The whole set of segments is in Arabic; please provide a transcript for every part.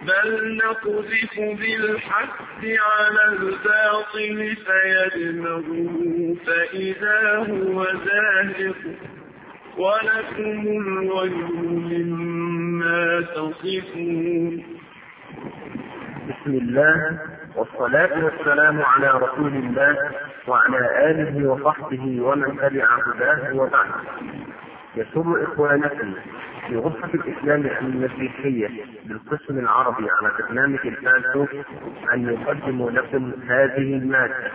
بل نقذف بالحق على الباطل فيدمغه فإذا هو زاهق ولكم الويل مما تصفون. بسم الله والصلاة والسلام على رسول الله وعلى آله وصحبه ومن تبع هداه وبعد. يسر إخوانكم في غرفة الإسلام المسيحية بالقسم العربي على برنامج الفالسوف أن يقدموا لكم هذه المادة.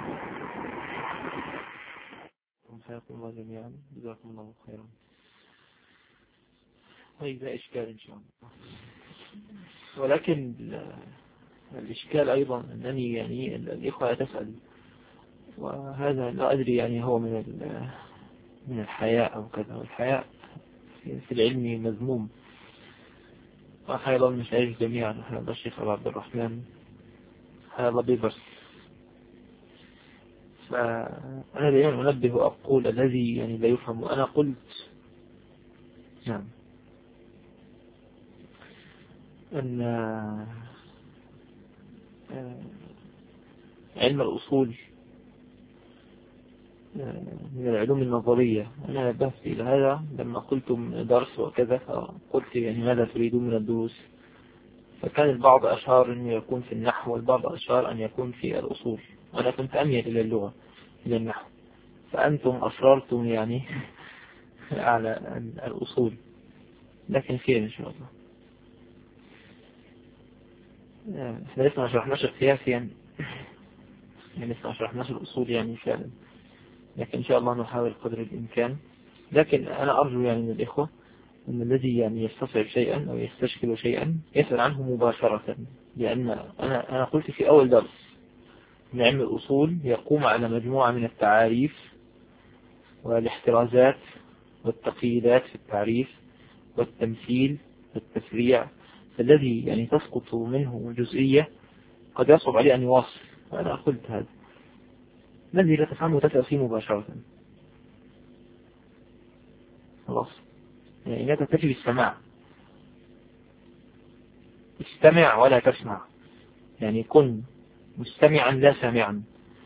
حياكم الله جميعا، جزاكم الله خيرا. طيب لا إشكال إن شاء الله، ولكن الإشكال أيضا أنني يعني الإخوة تسأل، وهذا لا أدري يعني هو من الحياء أو كذا، والحياء في العلم مذموم، وحيا من المشايخ جميعا، حيا الشيخ أبو عبد الرحمن، حيا الله بيبرس. فأنا دائما أنبه وأقول الذي يعني لا يفهم، وأنا قلت نعم أن علم الأصول من العلوم النظرية. أنا نبهت إلى هذا لما قلتم درس وكذا، فقلت يعني ماذا تريدون من الدروس؟ فكان البعض أشار أن يكون في النحو، والبعض أشار أن يكون في الأصول، وأنا كنت أميل إلى اللغة إلى النحو، فأنتم أصررتم يعني على الأصول، لكن خير إن شاء الله. احنا لسه ما شرحناش القياس يعني لسه ما شرحناش الأصول يعني فعلا، لكن إن شاء الله نحاول قدر الإمكان. لكن أنا أرجو يعني من الإخوة أن الذي يعني يستصعب شيئا أو يستشكل شيئا يسأل عنه مباشرة، لأن أنا قلت في أول درس أن علم الأصول يقوم على مجموعة من التعاريف والاحترازات والتقييدات في التعريف والتمثيل والتفريع، فالذي يعني تسقط منه جزئية قد يصعب عليه أن يواصل. وأنا قلت هذا الذي لا تفهمه تسأل فيه مباشرة، خلاص يعني لا تكتفي بالسماع، استمع ولا تسمع، يعني كن مستمعا لا سامعا.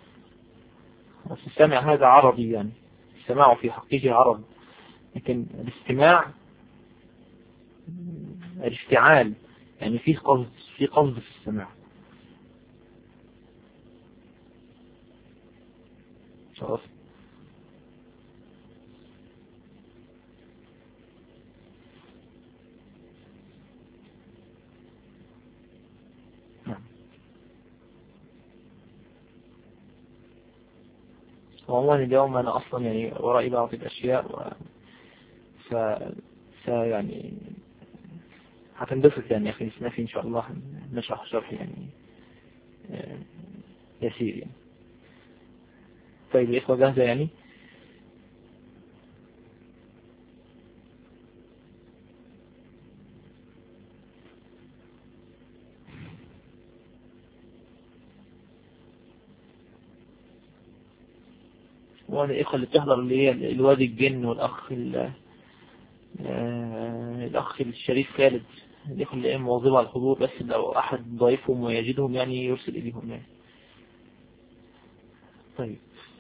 السمع هذا عربي، يعني السماع في حقيقة عرب، لكن الاستماع الافتعال، يعني في قصد في السماع. شوف والله اليوم أنا أصلا يعني ورائي بعض الأشياء يعني هتنبسط يعني أخي نسنافي إن شاء الله نشرح شرح يعني يسير يعني. طيب الإخوة جاهزة يعني؟ وانا الإخوة اللي بتحضر اللي هي الوادي الجن والأخ الأخ الشريف خالد، الإخوة اللي مواظبة على الحضور، بس لو أحد ضيفهم ويجدهم يعني يرسل إليهم يعني. طيب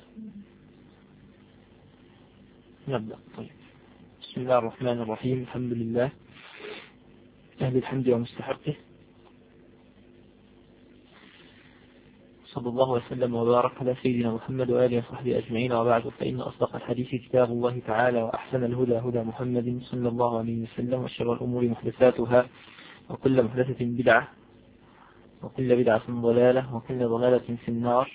نبدأ. طيب بسم الله الرحمن الرحيم، الحمد لله أهل الحمد ومستحقه، صلى الله وسلم وبارك على سيدنا محمد وآله وصحبه أجمعين، وبعد، فإن أصدق الحديث كتاب الله تعالى، وأحسن الهدى هدى محمد صلى الله عليه وسلم، وشر الأمور محدثاتها، وكل محدثة بدعة، وكل بدعة ضلالة، وكل ضلالة في النار.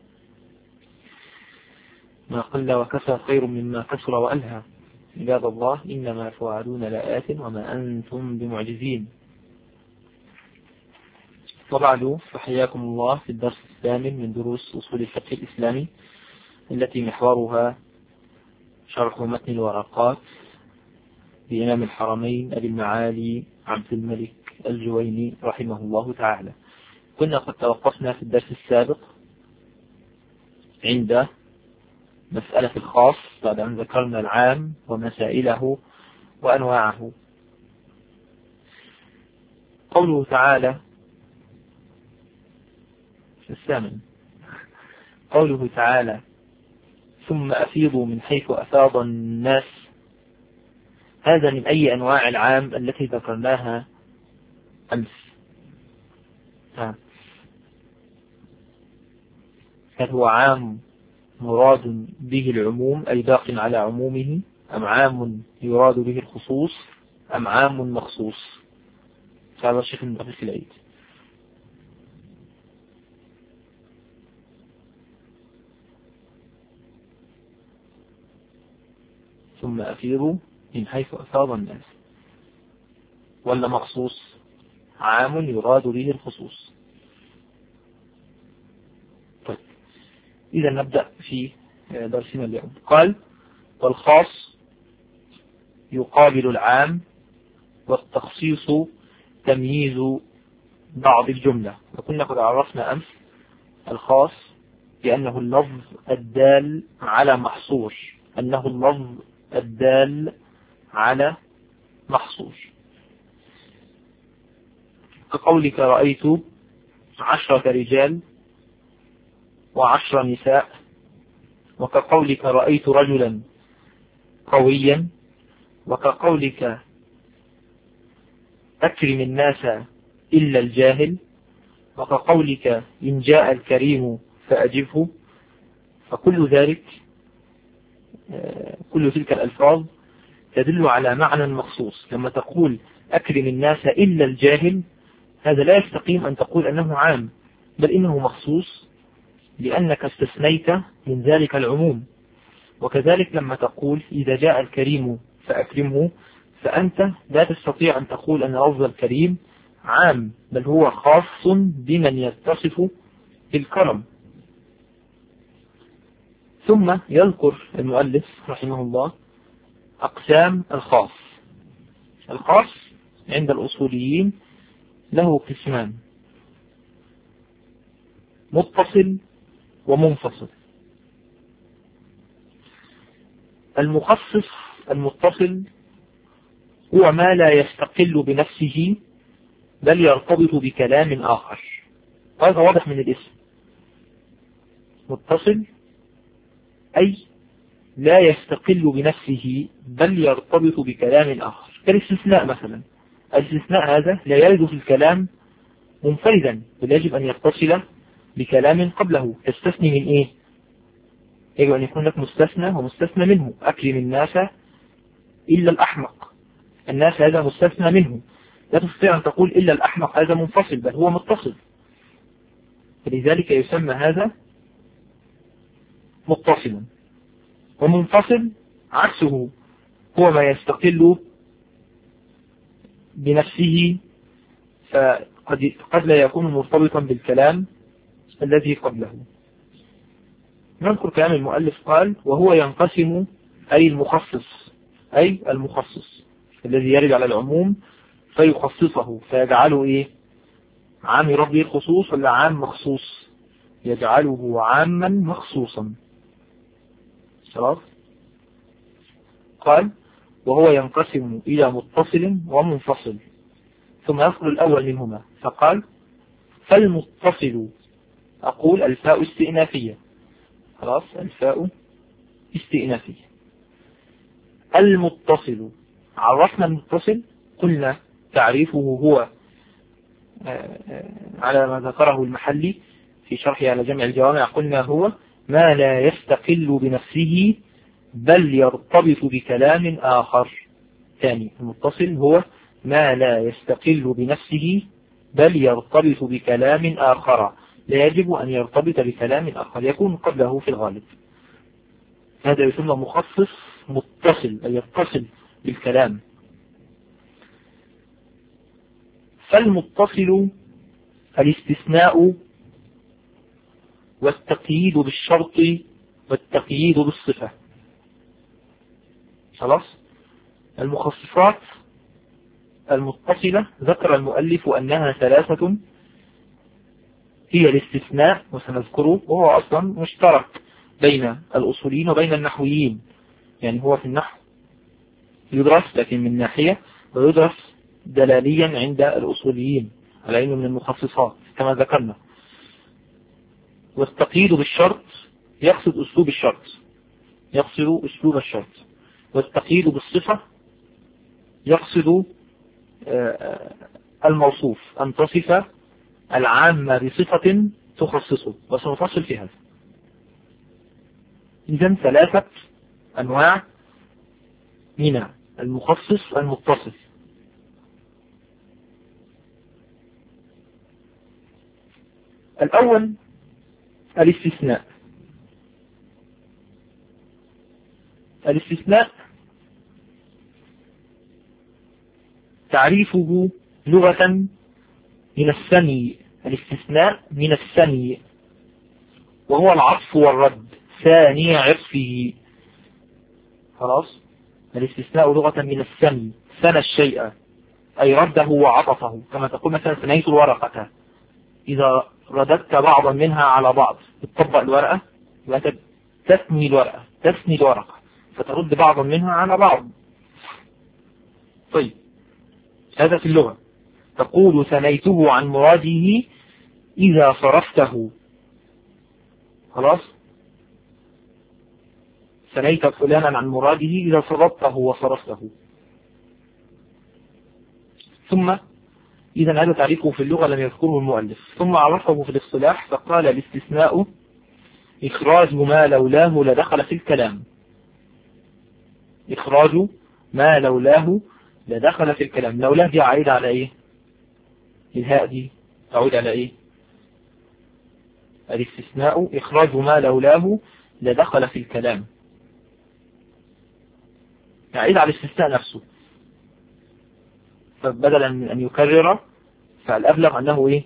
ما قل وكفى خير مما كثر وألهى. عباد الله، إنما توعدون لآت وما أنتم بمعجزين. وبعد، فحياكم الله في الدرس الثامن من دروس أصول الفقه الإسلامي، التي محورها شرح متن الورقات لإمام الحرمين أبي المعالي عبد الملك الجويني رحمه الله تعالى. كنا قد توقفنا في الدرس السابق عند مسألة الخاص، بعد أن ذكرنا العام ومسائله وأنواعه. قوله تعالى في الثامن، قوله تعالى ثم أفيضوا من حيث أفاض الناس، هذا من أي أنواع العام التي ذكرناها أمس؟ هل هو عام مراد به العموم أي باق على عمومه، أم عام يراد به الخصوص، أم عام مخصوص؟ هذا الشيخ من دقيق العيد. ثم أفيضوا من حيث أفاض الناس، ولا مخصوص؟ عام يراد به الخصوص. طيب إذا نبدأ في درسنا اليوم. قال والخاص يقابل العام، والتخصيص تمييز بعض الجملة. وكنا قد عرفنا أمس الخاص بأنه اللفظ الدال على محصور، أنه اللفظ الدال على محصور، كقولك رأيت 10 رجال و10 نساء، وكقولك رأيت رجلا قويا، وكقولك أكرم الناس إلا الجاهل، وكقولك إن جاء الكريم فأجبه. فكل ذلك كل تلك الألفاظ تدل على معنى مخصوص. لما تقول أكرم الناس إلا الجاهل، هذا لا يستقيم أن تقول أنه عام، بل إنه مخصوص لأنك استثنيت من ذلك العموم. وكذلك لما تقول إذا جاء الكريم فأكرمه، فأنت لا تستطيع أن تقول أن لفظ الكريم عام، بل هو خاص بمن يتصف بالكرم. ثم يذكر المؤلف رحمه الله أقسام الخاص. الخاص عند الأصوليين له قسمان: متصل ومنفصل. المخصص المتصل هو ما لا يستقل بنفسه بل يرتبط بكلام آخر. هذا واضح من الاسم. متصل أي لا يستقل بنفسه بل يرتبط بكلام آخر، كالاستثناء مثلا. الاستثناء هذا لا يرد في الكلام منفردا، بل يجب أن يتصل بكلام قبله. تستثني من إيه؟ يجب أن يكون لك مستثنى ومستثنى منه. أكرم الناس إلا الأحمق، الناس هذا مستثنى منه، لا تستطيع أن تقول إلا الأحمق هذا منفصل، بل هو متصل. فلذلك يسمى هذا متصلا. ومنفصل عكسه هو ما يستقل بنفسه، فقد لا يكون مرتبطا بالكلام الذي قبله. نذكر كلام المؤلف. قال وهو ينقسم أي المخصص، أي المخصص الذي يرد على العموم فيخصصه فيجعله إيه؟ عام يرد به الخصوص ولا عام مخصوص؟ يجعله عاما مخصوصا. خلاص. قال وهو ينقسم إلى متصل ومنفصل، ثم يذكر الأول منهما. فقال فالمتصل، أقول الفاء استئنافية. خلاص، الفاء استئنافية. المتصل، عرفنا المتصل، قلنا تعريفه هو على ما ذكره المحلي في شرحه على جمع الجوامع، قلنا هو ما لا يستقل بنفسه بل يرتبط بكلام آخر. ثاني، المتصل هو ما لا يستقل بنفسه بل يرتبط بكلام آخر، لا يجب أن يرتبط بكلام آخر، يكون قبله في الغالب. هذا يسمى مخصص متصل، أي يتصل بالكلام. فالمتصل الاستثناء والتقييد بالشرط والتقييد بالصفة. خلاص. المخصصات المتصلة ذكر المؤلف أنها 3: هي الاستثناء، وسنذكره، وهو أصلا مشترك بين الأصوليين وبين النحويين، يعني هو في النحو يدرس لكن من ناحية، ويدرس دلاليا عند الأصوليين على أنه من المخصصات كما ذكرنا. والتقييد بالشرط يقصد أسلوب الشرط، يقصد أسلوب الشرط. والتقييد بالصفة يقصد الموصوف، أن تصف العامة بصفة تخصصه، وسنفصل في هذا. إذن 3 أنواع من المخصص المتصل. الأول الاستثناء. الاستثناء تعريفه لغة من الثني، الاستثناء من الثني وهو العطف والرد، ثاني عطفه. خلاص، الاستثناء لغة من الثني، ثنى الشيء أي رده وعطفه، كما تقول مثلا ثنيت الورقة، إذا رددت بعضا منها على بعض تطبق الورقة وأنت تثني الورقة، تثني الورقة فترد بعضا منها على بعض. طيب، هذا في اللغة. تقول ثنيته عن مراده إذا صرفته. خلاص، ثنيت فلانا عن مراده إذا صرفته وصرفته. ثم إذا هذا تعريفه في اللغة لم يذكره المؤلف، ثم عرفه في الاصطلاح فقال الاستثناء إخراج ما لولاه لدخل في الكلام. إخراج ما لولاه لدخل في الكلام. لولاه دي عائدة على إيه؟ الهاء دي تعود على إيه؟ الاستثناء إخراج ما لولاه لدخل في الكلام، يعيد على الاستثناء نفسه. فبدلا من أن يكرر فالأبلغ أنه إيه؟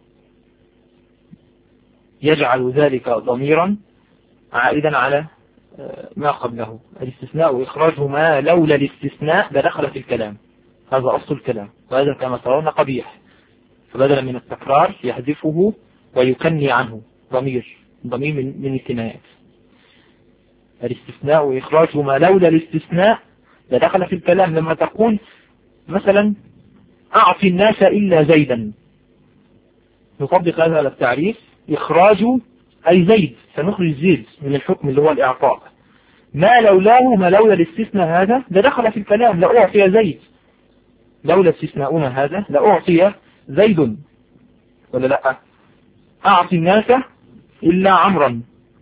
يجعل ذلك ضميرا عائدا على ما قبله. الاستثناء إخراج ما لولا الاستثناء لدخل في الكلام، هذا أصل الكلام، وهذا كما ترون قبيح. فبدلا من التكرار يحذفه ويكني عنه ضمير من الكنايات. الاستثناء إخراج ما لولا الاستثناء لدخل في الكلام. لما تقول مثلا أعطي الناس إلا زيدا، نطبق هذا على التعريف. إخراج أي زيد، سنخرج زيد من الحكم اللي هو الإعطاء. ما لولاه، ما لولا الاستثناء هذا لدخل في الكلام، لأعطي زيد. لولا استثناؤنا هذا لأعطي زيد، ولا لا؟ أعطي الناس إلا عمرا.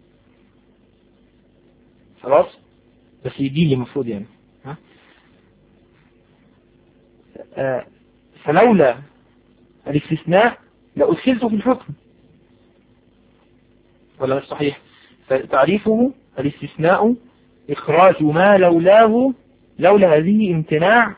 خلاص، بس يجي لي مفروض يعني. فلولا الاستثناء لأدخلته في الحكم، ولا مش صحيح؟ فتعريفه الاستثناء إخراج ما لولاه، لولا هذه امتناع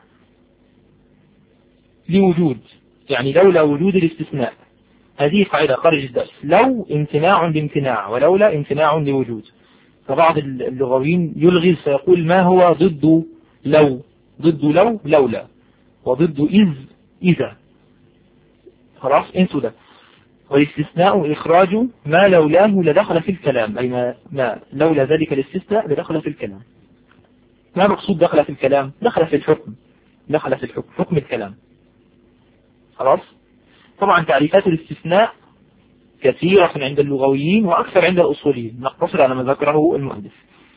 لوجود، يعني لولا وجود الاستثناء. هذه قاعدة خارج الدرس، لو امتناع لامتناع ولولا امتناع لوجود. فبعض اللغويين يلغي فيقول ما هو ضد لو؟ ضد لو لولا، وضد إذ إذا. خلاص، انسوا ده. والاستثناء إخراج ما لولاه لدخل في الكلام، أي ما لولا ذلك الاستثناء لدخل في الكلام. ما مقصود دخل في الكلام؟ دخل في الحكم، دخل في الحكم، حكم الكلام. خلاص. طبعا تعريفات الاستثناء كثيرة عند اللغويين وأكثر عند الأصوليين، نقتصر على ما ذكره المؤلف.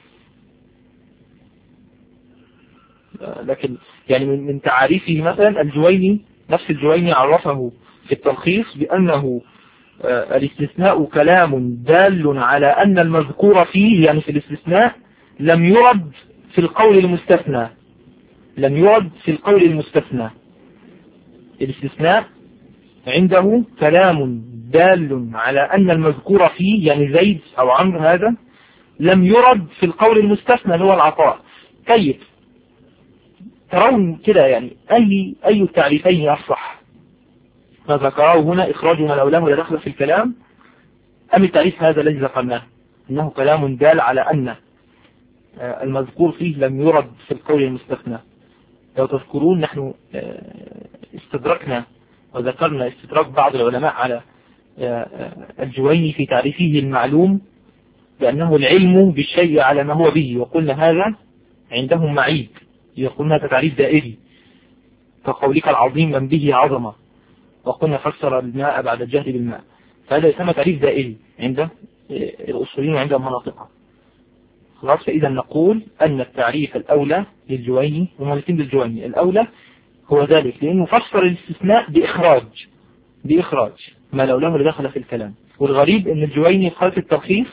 لكن يعني من تعريفه مثلا الجويني، نفس الجويني عرفه في التلخيص بأنه الاستثناء كلام دال على أن المذكور فيه، يعني في الاستثناء، لم يرد في القول المستثنى، لم يرد في القول المستثنى. الاستثناء عنده كلام دال على أن المذكور فيه، يعني زيد أو عمرو هذا، لم يرد في القول المستثنى اللي هو العطاء. طيب، ترون كده يعني أي التعريفين أصح؟ ما ذكره هنا إخراج ما لولاه لدخل في الكلام، أم التعريف هذا الذي ذكرناه أنه كلام دال على أن المذكور فيه لم يرد في القول المستثنى؟ لو تذكرون نحن استدركنا وذكرنا استدراك بعض العلماء على الجويني في تعريفه المعلوم بأنه العلم بالشيء على ما هو به، وقلنا هذا عندهم معيب، يقولون هذا تعريف دائري. كقولك العظيم من به عظمة، وقلنا فسر الماء بعد الجهل بالماء، فهذا يسمى تعريف دائري عند الأصوليين وعند المناطق. خلاص، فإذا نقول أن التعريف الأولى للجويني ومالكين للجويني الأولى هو ذلك، لأنه فسر الاستثناء بإخراج ما لولاه لدخل في الكلام. والغريب أن الجويني قال في التلخيص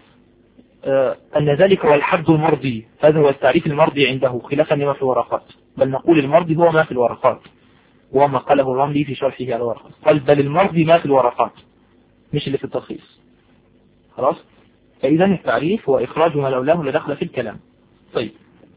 أن ذلك هو الحد المرضي، هذا هو التعريف المرضي عنده خلافا لما في الورقات، بل نقول المرضي هو ما في الورقات، وما قاله الرملي في شرحه على الورقات، قال بل المرضي ما في الورقات مش اللي في التلخيص. خلاص، فإذا التعريف هو إخراج ما لولاه لدخل في الكلام. طيب،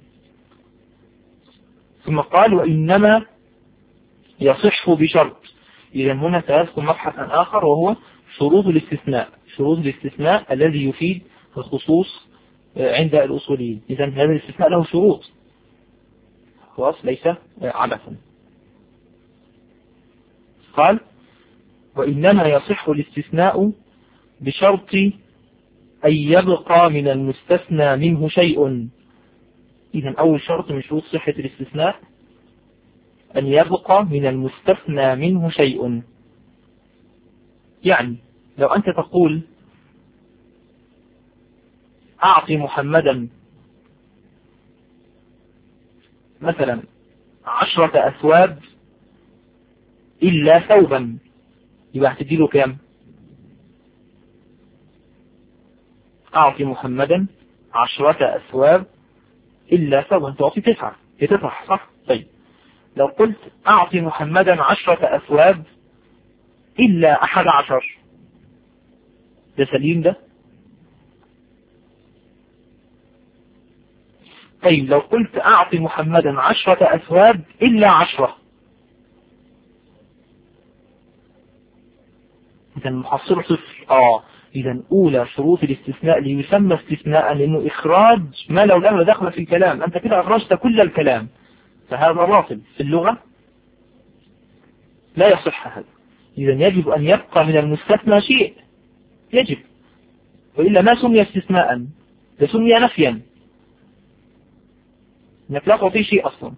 ثم قال وإنما يصح بشرط. إذا هنا سيذكر مبحثا آخر وهو شروط الاستثناء الذي يفيد الخصوص عند الأصوليين. إذا هذا الاستثناء له شروط، خلاص، ليس عبثا. قال وإنما يصح الاستثناء بشرط أن يبقى من المستثنى منه شيء. إذا أول شرط من شروط صحة الاستثناء أن يبقى من المستثنى منه شيء. يعني لو أنت تقول أعطي محمدا مثلا 10 أثواب إلا ثوبا، يبقى هتديله كام؟ أعطي محمدا 10 أثواب إلا ثوبا، تعطي 9، هي 9 صح؟ طيب لو قلت أعطي محمدا 10 أثواب إلا 11، ده سليم ده؟ طيب لو قلت أعطي محمدا 10 أثواب إلا 10، إذا المحصل صفر. إذا أولى شروط الاستثناء ليسمى استثناء لأنه إخراج ما لولاه دخل في الكلام، أنت كده أخرجت كل الكلام، فهذا باطل في اللغة، لا يصح هذا. إذا يجب أن يبقى من المستثنى شيء، يجب، وإلا ما سمي استثناء، ده سمي نفيا، إنك لا تعطي شيء أصلا.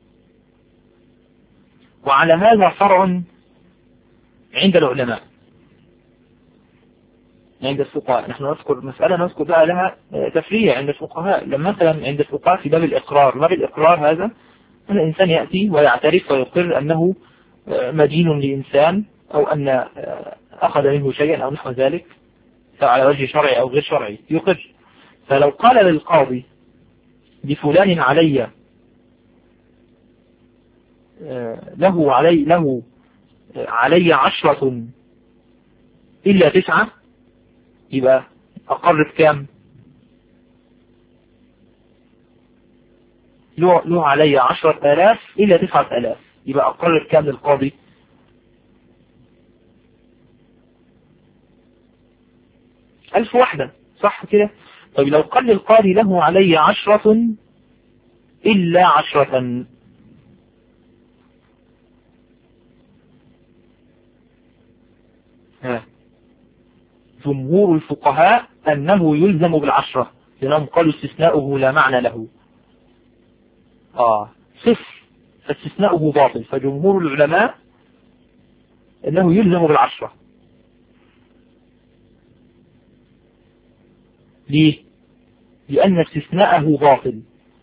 وعلى هذا فرع عند العلماء، عند الفقهاء. نحن نذكر مسألة نذكر بقى لها تفريع عند الفقهاء. لما مثلا عند الفقهاء في باب الإقرار هذا أن الإنسان يأتي ويعترف ويقر أنه مدين لإنسان أو أن أخذ منه شيئا أو نحو ذلك، على وجه شرعي أو غير شرعي، يقر. فلو قال للقاضي بفلان له علي 10 إلا 9، يبقى أقر بكام؟ له علي 10,000 إلا 9,000، يبقى أقر بكام للقاضي؟ 1000 وحدة، صح كده؟ طيب لو قال للقاضي له علي 10 إلا 10، جمهور الفقهاء أنه يلزم بال10، لأنهم قالوا استثناؤه لا معنى له، صفر، فاستثناؤه باطل. فجمهور العلماء أنه يلزم بال10. ليه؟ لأن استثناءه باطل،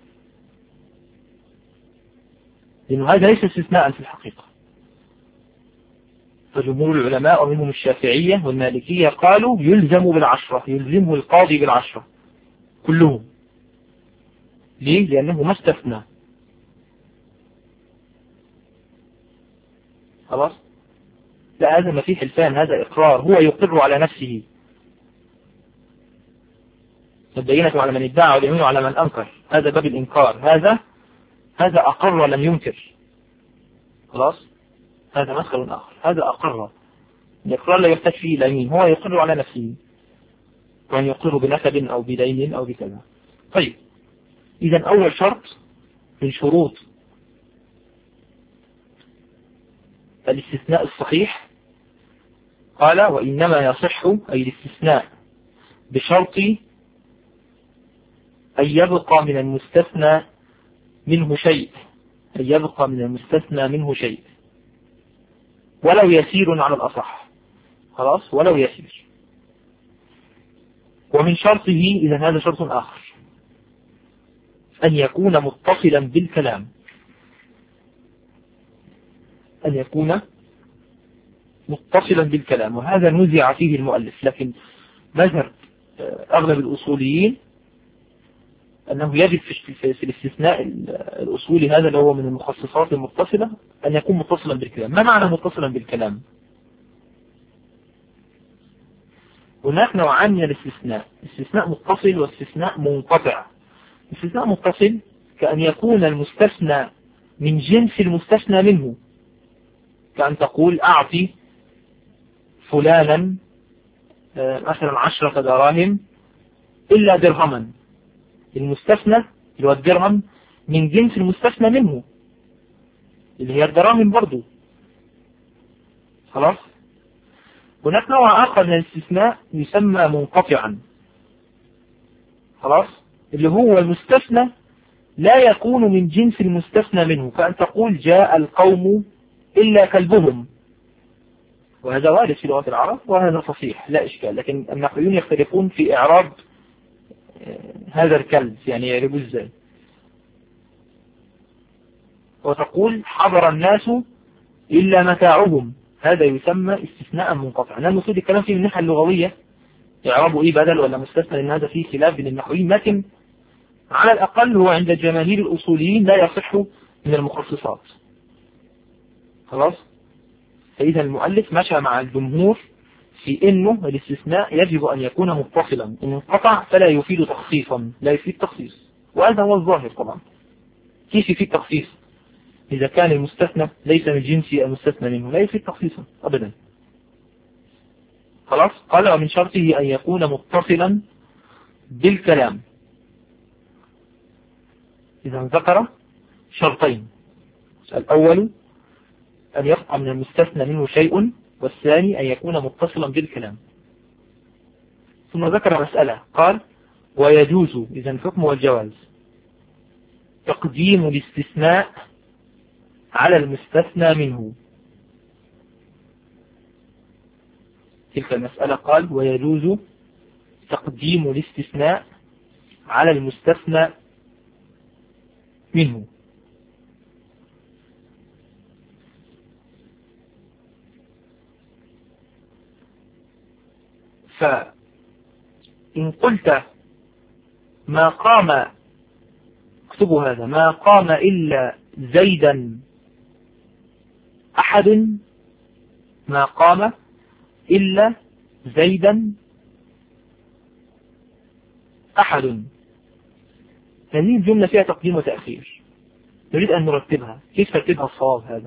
لأنه هذا ليس استثناء في الحقيقة. فجمهور العلماء ومنهم الشافعية والمالكية قالوا يلزم بال10، يلزمه القاضي بال10 كلهم. ليه؟ لأنه ما استثنى. خلاص؟ لا، هذا ما فيه حلفان، هذا إقرار، هو يقر على نفسه. البينة على من ادعى واليمين على من أنكر، هذا باب الإنكار. هذا أقر ولم ينكر. خلاص؟ هذا مدخل آخر. هذا أقر، الإقرار لا يحتاج فيه اليمين، هو يقر على نفسه، وأن يقر بنسب أو بدين أو بكذا. طيب، إذا أول شرط من شروط الاستثناء الصحيح قال وإنما يصح أي الاستثناء بشرط أن يبقى من المستثنى منه شيء. أن يبقى من المستثنى منه شيء ولو يسير على الأصح، خلاص، ولو يسير. ومن شرطه، إذا هذا شرط آخر، أن يكون متصلا بالكلام، أن يكون متصلا بالكلام، وهذا نزع فيه المؤلف، لكن مذهب أغلب الأصوليين أنه يجب في الاستثناء الأصولي هذا اللي هو من المخصصات المتصلة أن يكون متصلا بالكلام. ما معنى متصلا بالكلام؟ هناك نوعان من الاستثناء، استثناء متصل واستثناء منقطع. استثناء متصل كأن يكون المستثنى من جنس المستثنى منه، كأن تقول أعطي فلانا مثلا 10 دراهم إلا درهما. المستثنى اللي هو الدرهم من جنس المستثنى منه اللي هي الدراهم برضو، خلاص. هناك نوع آخر من الاستثناء يسمى منقطعا، خلاص، اللي هو المستثنى لا يكون من جنس المستثنى منه، كأن تقول جاء القوم إلا كلبهم، وهذا وارد في لغة العرب وهذا صحيح لا إشكال، لكن النحويون يختلفون في إعراب هذا الكلب، يعني يعربوا ازاي. وتقول حضر الناس إلا متاعهم، هذا يسمى استثناء منقطع. أنا المفروض الكلام فيه من الناحية اللغوية يعربوا إيه بدل ولا مستثنى، لأن هذا فيه خلاف بين النحويين، لكن على الأقل هو عند جماهير الأصوليين لا يصح من المخصصات، خلاص. فإذا المؤلف مشى مع الجمهور في إنه الاستثناء يجب أن يكون متصلا، إن انقطع فلا يفيد تخصيصا، لا يفيد تخصيص، وهذا هو الظاهر طبعا. كيف يفيد تخصيص إذا كان المستثنى ليس من جنس المستثنى منه؟ لا يفيد تخصيصا أبدا، خلاص. قال ومن شرطه أن يكون متصلا بالكلام. إذا ذكر شرطين، الأول أن يبقى من المستثنى منه شيء، والثاني أن يكون متصلا بالكلام. ثم ذكر مسألة، قال ويجوز، إذا الحكم والجواز، تقديم الاستثناء على المستثنى منه. تلك المسألة قال ويجوز تقديم الاستثناء على المستثنى منه. فإن قلت ما قام، اكتبوا هذا، ما قام إلا زيدا أحد، ما قام إلا زيدا أحد، هذه الجملة فيها تقديم وتأخير، نريد أن نرتبها. كيف ترتيبها الصواب هذا؟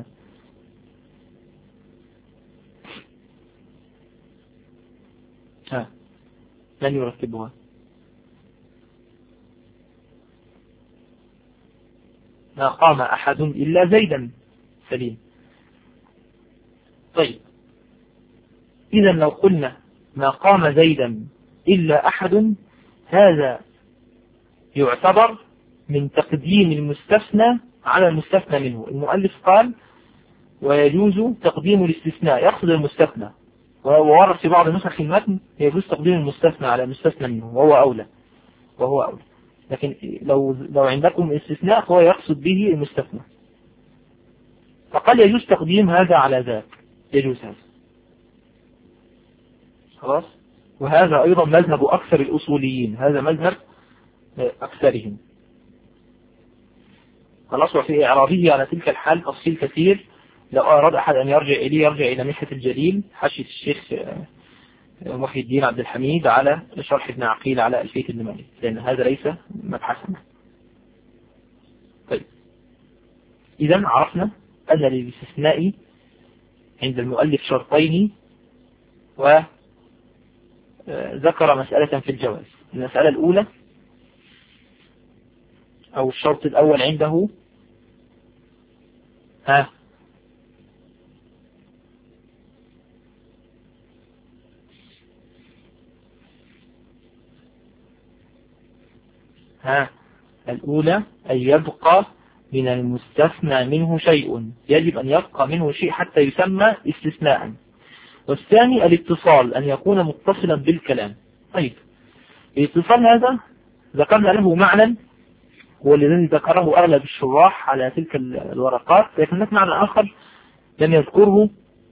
من يرتبها؟ ما قام أحد إلا زيدا، سليم. طيب، إذا لو قلنا ما قام زيدا إلا أحد، هذا يعتبر من تقديم المستثنى على المستثنى منه. المؤلف قال ويجوز تقديم الاستثناء، يقصد المستثنى، وورد في بعض نسخ المتن يجوز تقديم المستثنى على المستثنى منه، وهو أولى. لكن لو عندكم استثناء فهو يقصد به المستثنى، فقال يجوز تقديم هذا على ذاك، يجوز هذا، خلاص. وهذا أيضا مذهب أكثر الأصوليين، هذا مذهب أكثرهم، خلاص. وفي إعرابه على تلك الحال تفصيل كثير، لو أراد أحد أن يرجع إليه يرجع إلى منحة الجليل، حاشية الشيخ محي الدين عبد الحميد على شرح ابن عقيل على ألفية ابن مالك، لأن هذا ليس مبحثنا. طيب، إذا عرفنا أن للاستثناء عند المؤلف شرطين، وذكر مسألة في الجواز. المسألة الأولى أو الشرط الأول عنده الأولى أن يبقى من المستثنى منه شيء، يجب أن يبقى منه شيء حتى يسمى استثناء. والثاني الاتصال، أن يكون متصلا بالكلام. طيب، الاتصال هذا ذكرنا له معنى هو الذي ذكره أغلب الشراح على تلك الورقات، لكن هناك معنى آخر لم يذكره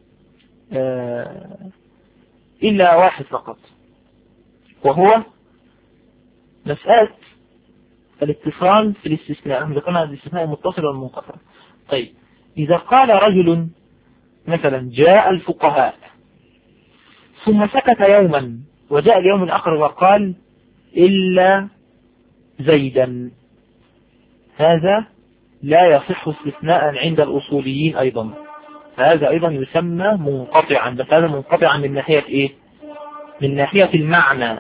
إلا واحد فقط، وهو مسألة الاتصال في الاستثناء. ذكرنا الاستثناء المتصل والمنقطع. طيب، إذا قال رجل مثلا جاء الفقهاء، ثم سكت يوما وجاء اليوم الآخر وقال إلا زيدا، هذا لا يصح استثناء عند الأصوليين أيضا، هذا أيضا يسمى منقطعا، بس هذا منقطعا من ناحية إيه؟ من ناحية المعنى.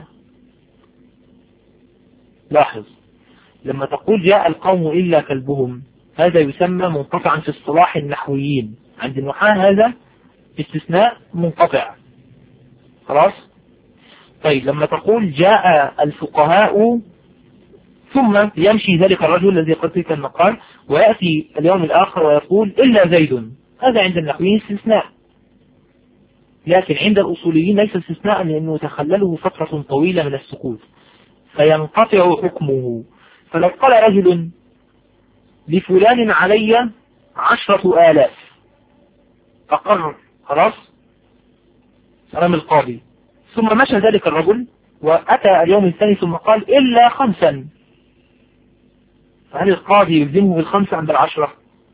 لاحظ، لما تقول جاء القوم إلا كلبهم، هذا يسمى منقطعا في اصطلاح النحويين، عند النحاة هذا استثناء منقطع. خلاص؟ طيب، لما تقول جاء الفقهاء ثم يمشي ذلك الرجل الذي قلت لك المقال ويأتي اليوم الآخر ويقول إلا زيد، هذا عند النحويين استثناء، لكن عند الأصوليين ليس استثناء، لأنه تخلله فترة طويلة من السكوت فينقطع حكمه. فلو قال رجل لفلان علي 10,000 أقر، خلاص، أمام القاضي، ثم مشى ذلك الرجل وأتى اليوم الثاني ثم قال إلا 5، فهل القاضي يلزمه ب5 عند 10؟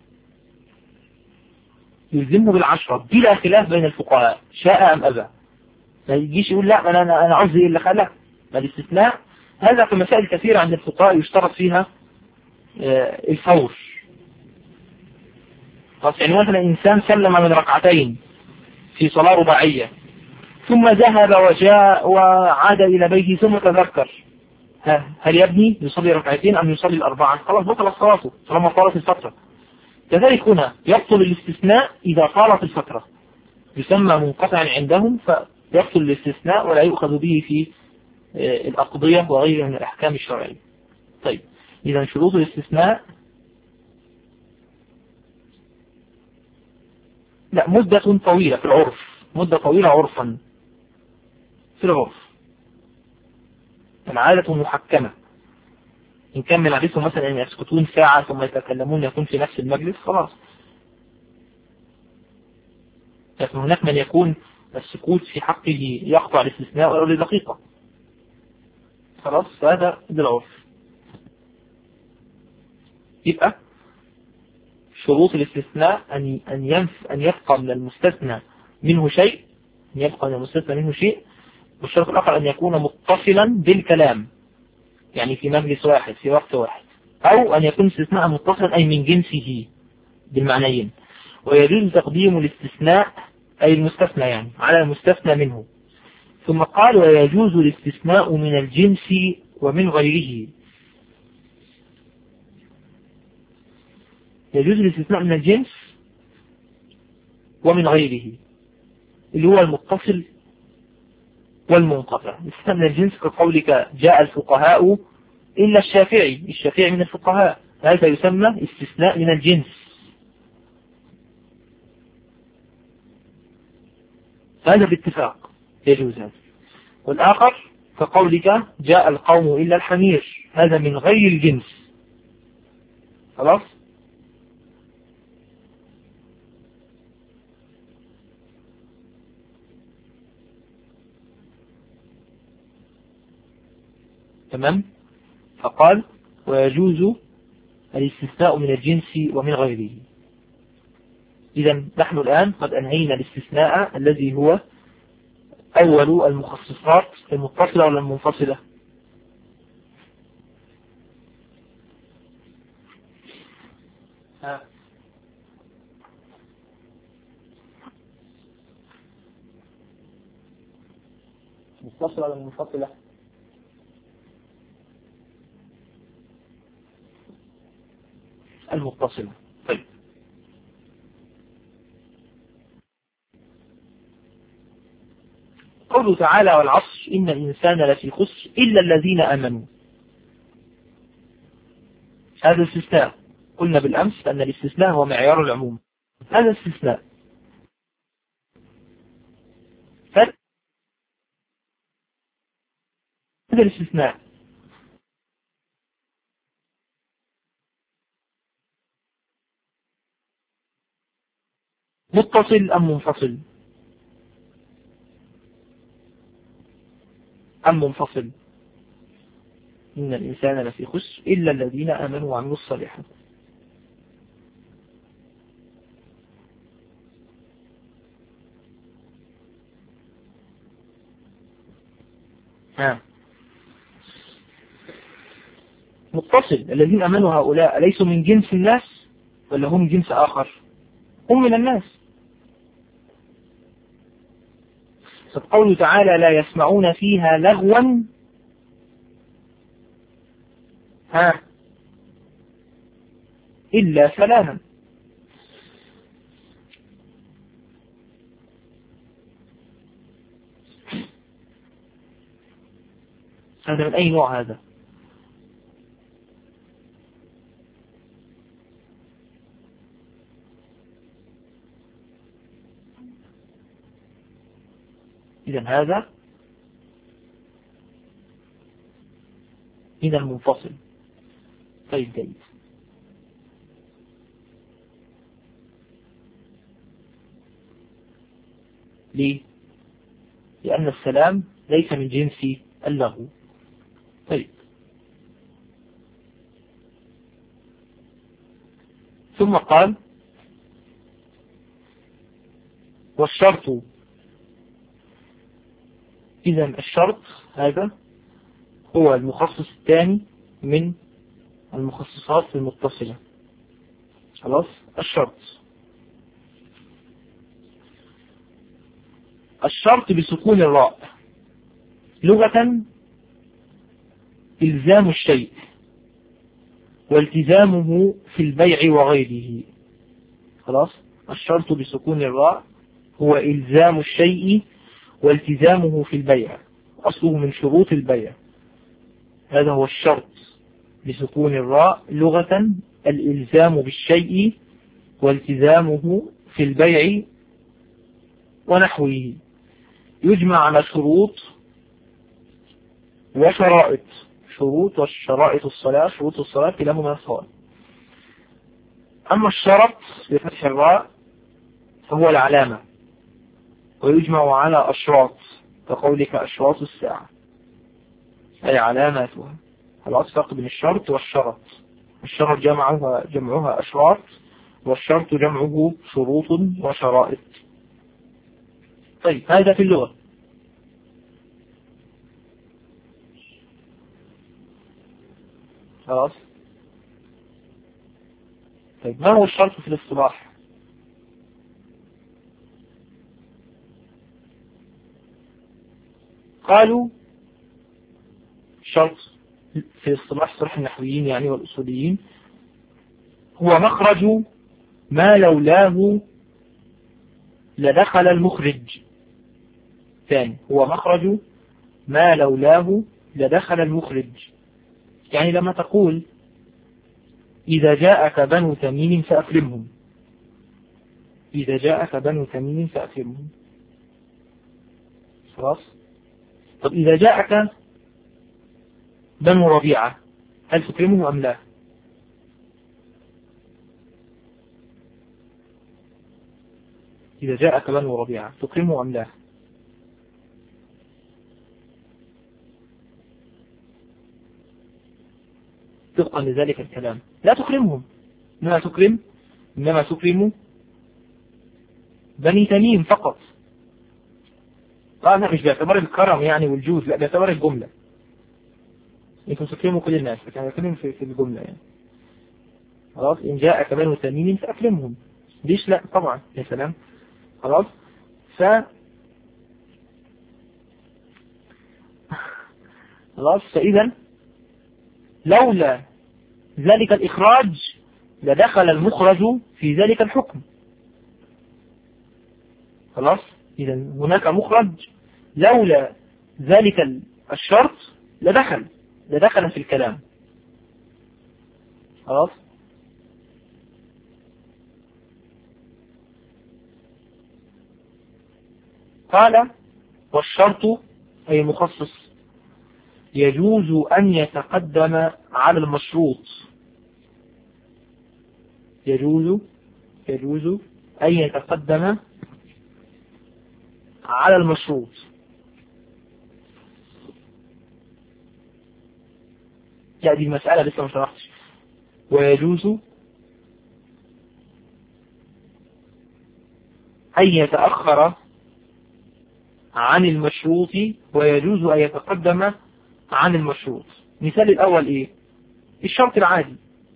يلزمه ب10 بلا خلاف بين الفقهاء شاء أم أبى. ما يجيش يقول لا أنا عاوز إلا خلاف. الاستثناء هذا في مسائل كثيرة عند الفقهاء يشترط فيها الفور. يعني مثلا إنسان سلم من ركعتين في صلاة رباعية ثم ذهب وجاء وعاد إلى بيته ثم تذكر، هل يبني يصلي ركعتين أم يصلي الأربعة؟ خلاص بطل صلاته طالما طالت الفترة. كذلك هنا يبطل الاستثناء إذا طالت الفترة، يسمى منقطعا عندهم، فيبطل الاستثناء ولا يؤخذ به في الأقضية وغيرها من الأحكام الشرعية. طيب، إذا شروط الاستثناء لا، مدة طويلة في العرف، مدة طويلة عرفا في العرف، العادة محكمة. إن كان من عادتهم مثلا أن يسكتون ساعة ثم يتكلمون يكون في نفس المجلس، خلاص. لكن هناك من يكون السكوت في حقه يقطع الاستثناء ولو لدقيقة، خلاص، فهذا بالعرف. يبقى شروط الاستثناء أن يبقى من المستثنى منه شيء، والشرط الآخر أن يكون متصلا بالكلام، يعني في مجلس واحد في وقت واحد، أو أن يكون استثناء متصلا أي من جنسه بالمعنيين. ويجوز تقديم الاستثناء أي المستثنى يعني على المستثنى منه. ثم قال ويجوز الاستثناء من الجنس ومن غيره. يجوز الاستثناء من الجنس ومن غيره اللي هو المتصل والمنقطع. الاستثناء من الجنس كقولك جاء الفقهاء إلا الشافعي من الفقهاء، هذا يسمى استثناء من الجنس، هذا باتفاق يجوز هذا. والآخر كقولك جاء القوم إلا الحمير، هذا من غير الجنس، خلاص. تمام. فقال ويجوز الاستثناء من الجنس ومن غيره. إذا نحن الآن قد أنهينا الاستثناء الذي هو أول المخصصات، المتصلة ولا المنفصلة؟ متصلة ولا منفصلة؟ المتصلة. طيب، قوله تعالى والعصر إن الإنسان لفي خسر إلا الذين آمنوا، هذا الاستثناء قلنا بالأمس أن الاستثناء هو معيار العموم. هذا استثناء، هذا الاستثناء متصل أم منفصل؟ أم منفصل؟ إن الإنسان لفي خسر إلا الذين آمنوا وعملوا الصالحات. متصل، الذين آمنوا هؤلاء ليسوا من جنس الناس ولا هم جنس آخر؟ هم من الناس. فقوله تعالى لا يسمعون فيها لغوا إلا سلاما. هذا من أي نوع هذا؟ إذن هذا من المنفصل. طيب جيد. ليه؟ لأن السلام ليس من جنس اللغو. طيب ثم قال والشرط. إذن الشرط هذا هو المخصص الثاني من المخصصات المتصلة. خلاص. الشرط بسكون الراء لغة إلزام الشيء والتزامه في البيع وغيره. خلاص. الشرط بسكون الراء هو إلزام الشيء والتزامه في البيع، أصله من شروط البيع. هذا هو الشرط بسكون الراء لغة الإلزام بالشيء والتزامه في البيع ونحوه. يجمع على شروط وشرائط. شروط والشرائط الصلاة، شروط الصلاة كلاهما صلاة. أما الشرط بفتح الراء فهو العلامة، ويجمع على أشراط كقولك أشراط الساعة أي علاماتها. خلاص. فرق بين الشرط والشرط. الشرط جمعها أشراط، والشرط جمعه شروط وشرائط. طيب هذا في اللغة. خلاص. طيب ما هو الشرط في الاصطلاح؟ قالوا الشرط في اصطلاح صرح النحويين يعني والأصوليين هو مخرج ما لولاه لدخل المخرج. ثاني، هو مخرج ما لولاه لدخل المخرج. يعني لما تقول إذا جاءك بنو تميم فأكرمهم، إذا جاءك بنو تميم فأكرمهم. خلاص. طب إذا جاءك بنو ربيعة هل تكرمه أم لا؟ إذا جاءك بنو ربيعة تكرمه أم لا؟ طبقا لذلك الكلام لا تكرمهم، إنما تكرم بني تميم فقط. طبعا مش باعتبار الكرم يعني والجود، لا باعتبار الجملة. انتم تكرموا كل الناس، لكن يكرم في الجملة يعني. خلاص. إن جاءك بنو تميم فأكرمهم. ليش لا؟ طبعا. يا سلام. خلاص. خلاص. فإذا لولا ذلك الإخراج لدخل المخرج في ذلك الحكم. خلاص. إذا هناك مخرج لولا ذلك الشرط لدخل في الكلام. خلاص. قال والشرط أي مخصص يجوز أن يتقدم على المشروط. يجوز أن يتقدم على المشروط. لا دي المسألة لسه ما شرحتش. ويجوز أن يتأخر عن المشروط ويجوز أن يتقدم عن المشروط. مثال الأول إيه؟ الشرط العادي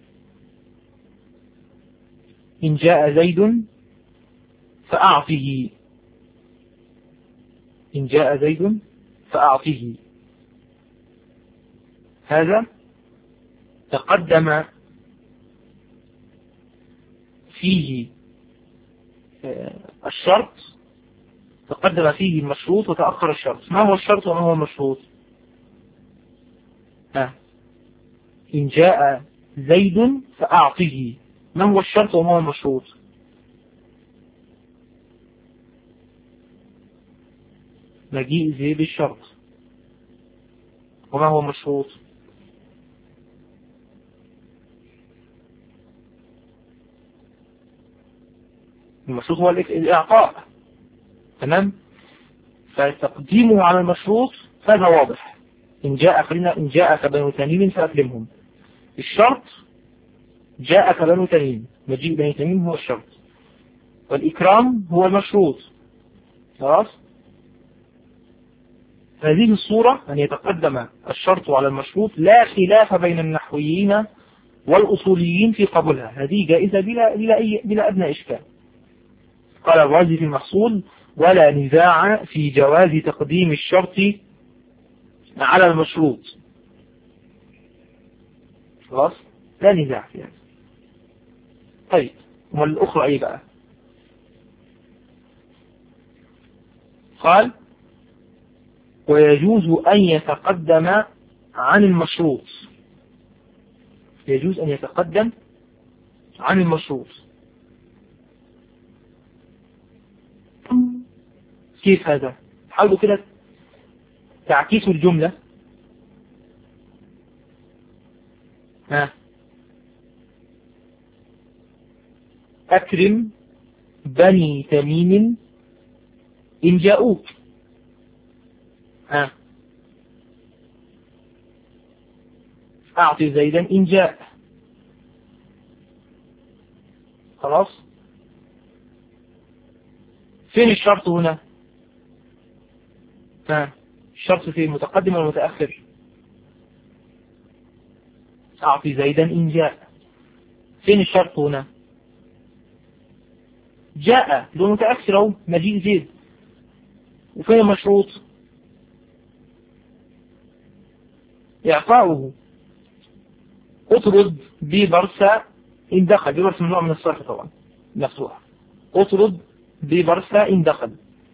إن جاء زيد فأعطه. إن جاء زيد فأعطه، هذا تقدم فيه الشرط، تقدم فيه المشروط وتأخر الشرط. ما هو الشرط وما هو المشروط؟ إن جاء زيد فأعطه، ما هو الشرط وما هو المشروط؟ مجيء زيد الشرط. وما هو المشروط؟ المشروط هو الإعطاء. تمام؟ فتقديمه على المشروط هذا واضح. إن جاءك بنو تميم فأكرمهم. الشرط جاءك بنو تميم، مجيء بنو تميم هو الشرط، والإكرام هو المشروط. خلاص؟ هذه الصورة أن يتقدم الشرط على المشروط لا خلاف بين النحويين والأصوليين في قبولها. هذه جائزة بلا أدنى إشكال. قال الرازي في المحصول: ولا نزاع في جواز تقديم الشرط على المشروط. خلاص؟ لا نزاع فيها. طيب والأخرى أي بقى؟ قال: ويجوز أن يتقدم عن المشروط. يجوز أن يتقدم عن المشروط. كيف هذا؟ حاولوا كده تعكيسوا الجملة. أكرم بني تميم إن جاءوك. أعطي زيدا إن جاء. خلاص؟ فين الشرط هنا؟ الشرط في المتقدم والمتأخر. أعطي زيدا إن جاء. فين الشرط هنا؟ جاء لو متأخر أو مجيء زيد. وفين المشروط؟ إعطاؤه. اطرد ببرسا إن دخل. ببرسا ممنوع من الصرف طبعا مفتوح. اطرد ببرسا إن دخل.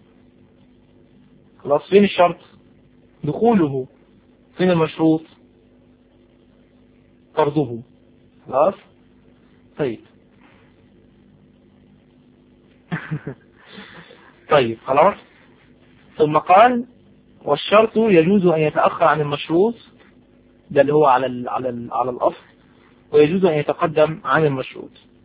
خلاص؟ فين الشرط؟ دخوله. فين المشروط؟ طرده. خلاص؟ طيب طيب خلاص. ثم قال: والشرط يجوز أن يتأخر عن المشروط، ده اللي هو على الأصل، ويجوز أن يتقدم عن المشروط.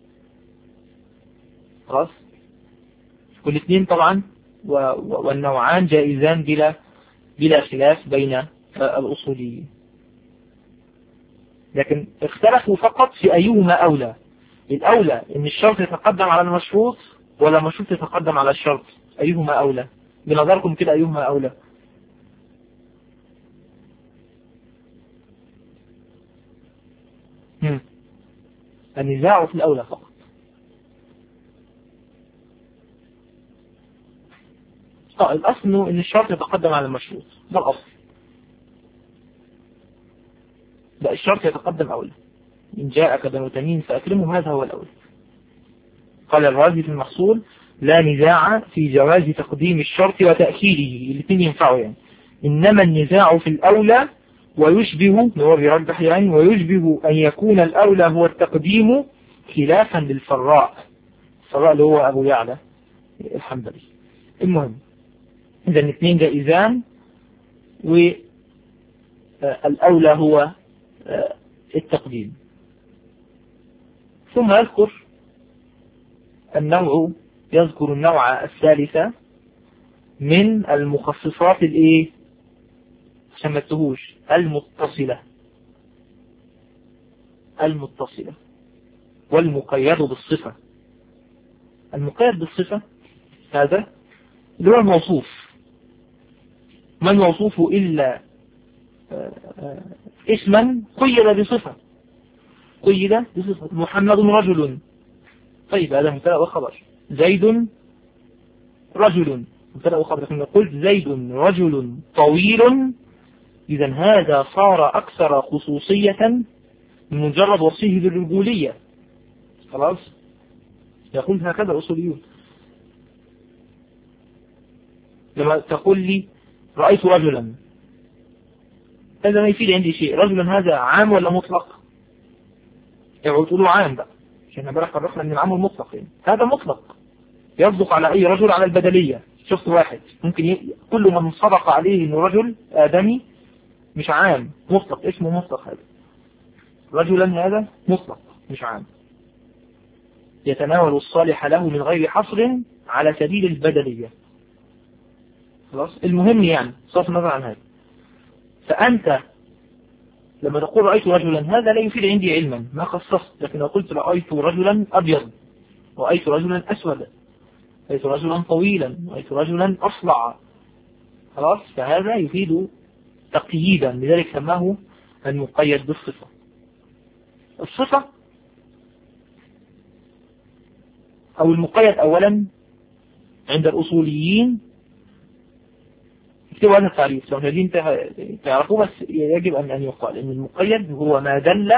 خلاص؟ والاثنين طبعا والنوعان جائزان بلا خلاف بين الأصوليين، لكن اختلفوا فقط في أيهما أولى. الأولى إن الشرط يتقدم على المشروط ولا المشروط يتقدم على الشرط. أيهما أولى بنظركم كده؟ أيهما أولى؟ النزاع في الأولى فقط. الأصل إن الشرط يتقدم على المشروط، ده الأصل. لا، الشرط يتقدم أولى. إن جاءك بنو تميم فأكرمه، هذا هو الأولى. قال الرازي في المحصول: لا نزاع في جواز تقديم الشرط وتأخيره، الاثنين ينفعوا يعني. إنما النزاع في الأولى، ويشبه هو بيرجح يعني، ويشبه أن يكون الأولى هو التقديم خلافا للفراء. الفراء اللي هو أبو يعلى الحنبلي. المهم، إذا الاثنين جائزان، والأولى هو التقديم. ثم يذكر النوع الثالث من المخصصات عشان ما تهوش المتصلة والمقيد بالصفة. المقيد بالصفة هذا اللي هو الموصوف، ما الموصوف إلا اسما قيد بصفة. محمد رجل، طيب هذا مبتدأ وخبر. زيد رجل، مبتدأ وخبر. لكن قلت زيد رجل طويل، إذا هذا صار أكثر خصوصية من مجرد وصفه بالرجولية. خلاص، يقول هكذا الأصوليون. لما تقول لي رأيت رجلا، هذا ما يفيد عندي شيء. رجلا هذا عام ولا مطلق؟ يعني تقولوا عام بقى، عشان نبقى فرقنا من العام والمطلق. يعني هذا مطلق يصدق على أي رجل على البدلية. شفت واحد ممكن كل من صدق عليه إنه رجل آدمي، مش عام، مطلق، اسمه مطلق. هذا رجلا هذا مطلق مش عام، يتناول الصالح له من غير حصر على سبيل البدلية. خلاص، المهم يعني صرف النظر عن هذا. فأنت لما تقول رأيت رجلا، هذا لا يفيد عندي علما، ما خصصت. لكن لو قلت رأيت رجلا أبيض، رأيت رجلا أسود، رأيت رجلا طويلا، رأيت رجلا أصلع، خلاص، فهذا يفيد تقييدا. لذلك سماه المقيد بالصفة. الصفة أو المقيد أولا عند الأصوليين، اكتبوا هذا التعريف لو عايزين تعرفوه، بس يجب أن يقال أن المقيد هو ما دل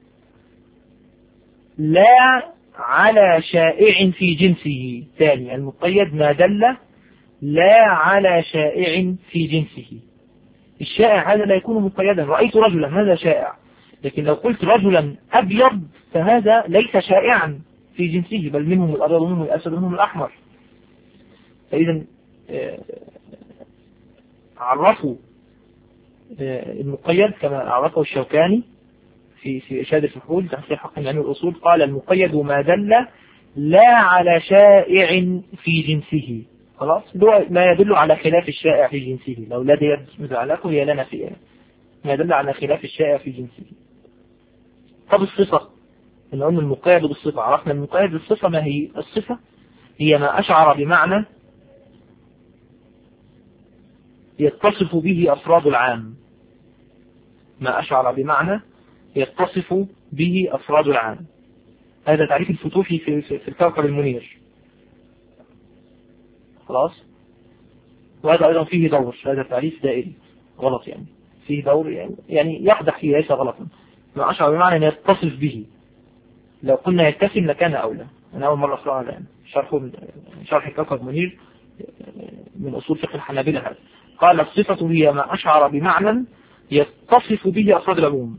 لا على شائع في جنسه. ثاني، المقيد ما دل لا على شائع في جنسه. الشائع هذا لا يكون مقيدا. رأيت رجلا، هذا شائع، لكن لو قلت رجلا أبيض فهذا ليس شائعا في جنسه، بل منهم الأبيض ومنهم الأسود ومنهم الأحمر. فإذا عرفوا المقيد كما عرفه الشوكاني في إشادة الفحول تحصيل حق يعني الأصول. قال المقيد ما دل لا على شائع في جنسه. خلاص، ما يدل على خلاف الشائع في جنسه. لو لا يد علاقه هي لنا فيها، ما يدل على خلاف الشائع في جنسه. طب الصفة، إن قلنا المقيد بالصفة، عرفنا المقيد بالصفة. ما هي الصفة؟ هي ما أشعر بمعنى يتصف به أفراد العام. ما أشعر بمعنى يتصف به أفراد العام. هذا تعريف الفتوحي في الكوكب المنير. خلاص، وهذا أيضا فيه دور. هذا تعريف دائري غلط، يعني فيه دور، يعني يقدح فيه، ليس غلطا. ما أشعر بمعنى أن يتصف به. لو قلنا يتسم لكان أولى. أنا أول مرة أقرأها الآن، شرح الكوكب المنير من أصول فقه الحنابلة. هذا قال الصفة هي ما أشعر بمعنى يتصف به أفراد العموم.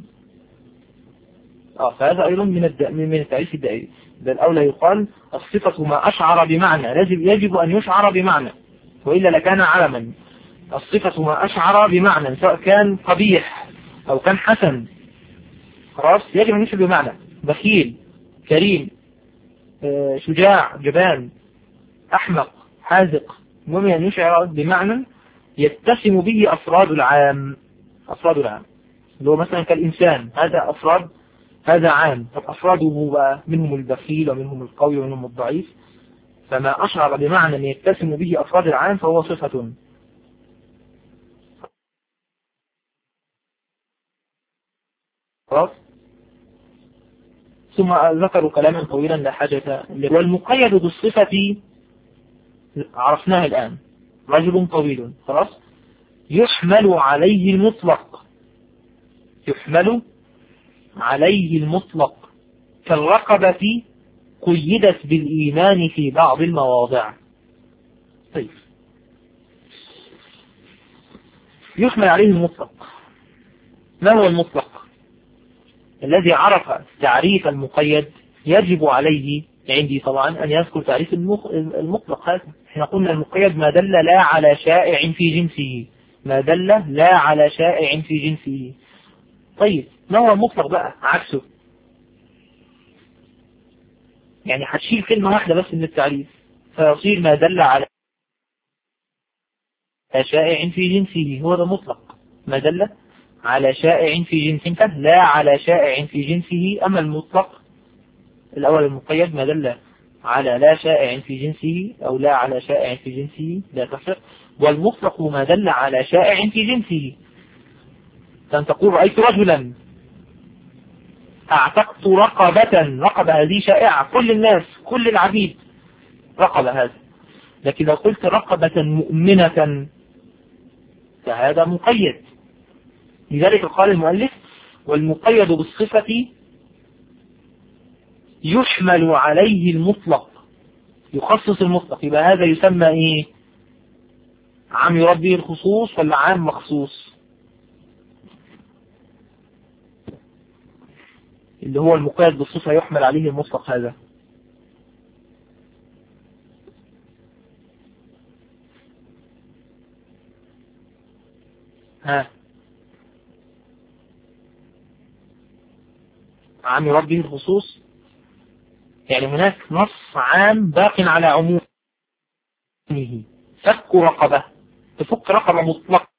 فهذا أيضا من التعريف الدائري. بل أولى يقال الصفة ما أشعر بمعنى، يجب أن يشعر بمعنى، وإلا لكان علما. الصفة ما أشعر بمعنى، سواء كان قبيح أو كان حسن، خلاص، يجب أن يشعر بمعنى. بخيل، كريم، شجاع، جبان، أحمق، حاذق، المهم أن يشعر بمعنى يتسم به أفراد العام. أفراد العام اللي هو مثلا كالإنسان، هذا أفراد، هذا عام. طب أفراده بقى منهم البخيل ومنهم القوي ومنهم الضعيف. فما أشعر بمعنى يتسم به أفراد العام فهو صفة. خلاص، ثم ذكروا كلاما طويلا لا حاجة. والمقيد بالصفة عرفناه الآن، رجل طويل، خلاص، يحمل عليه المطلق. يحمل عليه المطلق كالرقبة قيدت بالإيمان في بعض المواضع. طيب، يحمل عليه المطلق. ما هو المطلق؟ الذي عرف تعريف المقيد يجب عليه عندي طبعا أن يذكر تعريف المطلق هذا، احنا قلنا المقيد ما دل لا على شائع في جنسه، ما دل لا على شائع في جنسه. طيب ما هو المطلق بقى عكسه؟ يعني هتشيل كلمة واحدة بس من التعريف فيصير ما دل على شائع في جنسه، هو ده مطلق، ما دل على شائع في جنسه لا على شائع في جنسه. أما المطلق الأول المقيد ما دل على لا شائع في جنسه أو لا على شائع في جنسه لا تفرق، والمطلق ما دل على شائع في جنسه. فأن تقول رأيت رجلا، اعتقت رقبة هذه شائعة، كل الناس كل العبيد رقبة هذا. لكن لو قلت رقبة مؤمنة فهذا مقيد. لذلك قال المؤلف والمقيد بالصفة يحمل عليه المطلق، يخصص المطلق. يبقى هذا يسمى ايه؟ عام يراد به الخصوص ولا عام مخصوص؟ اللي هو المقيد بالصفة يحمل عليه المطلق هذا عام يراد به الخصوص. يعني هناك نص عام باق على عمومه، فك رقبة، تفك رقبة مطلقة،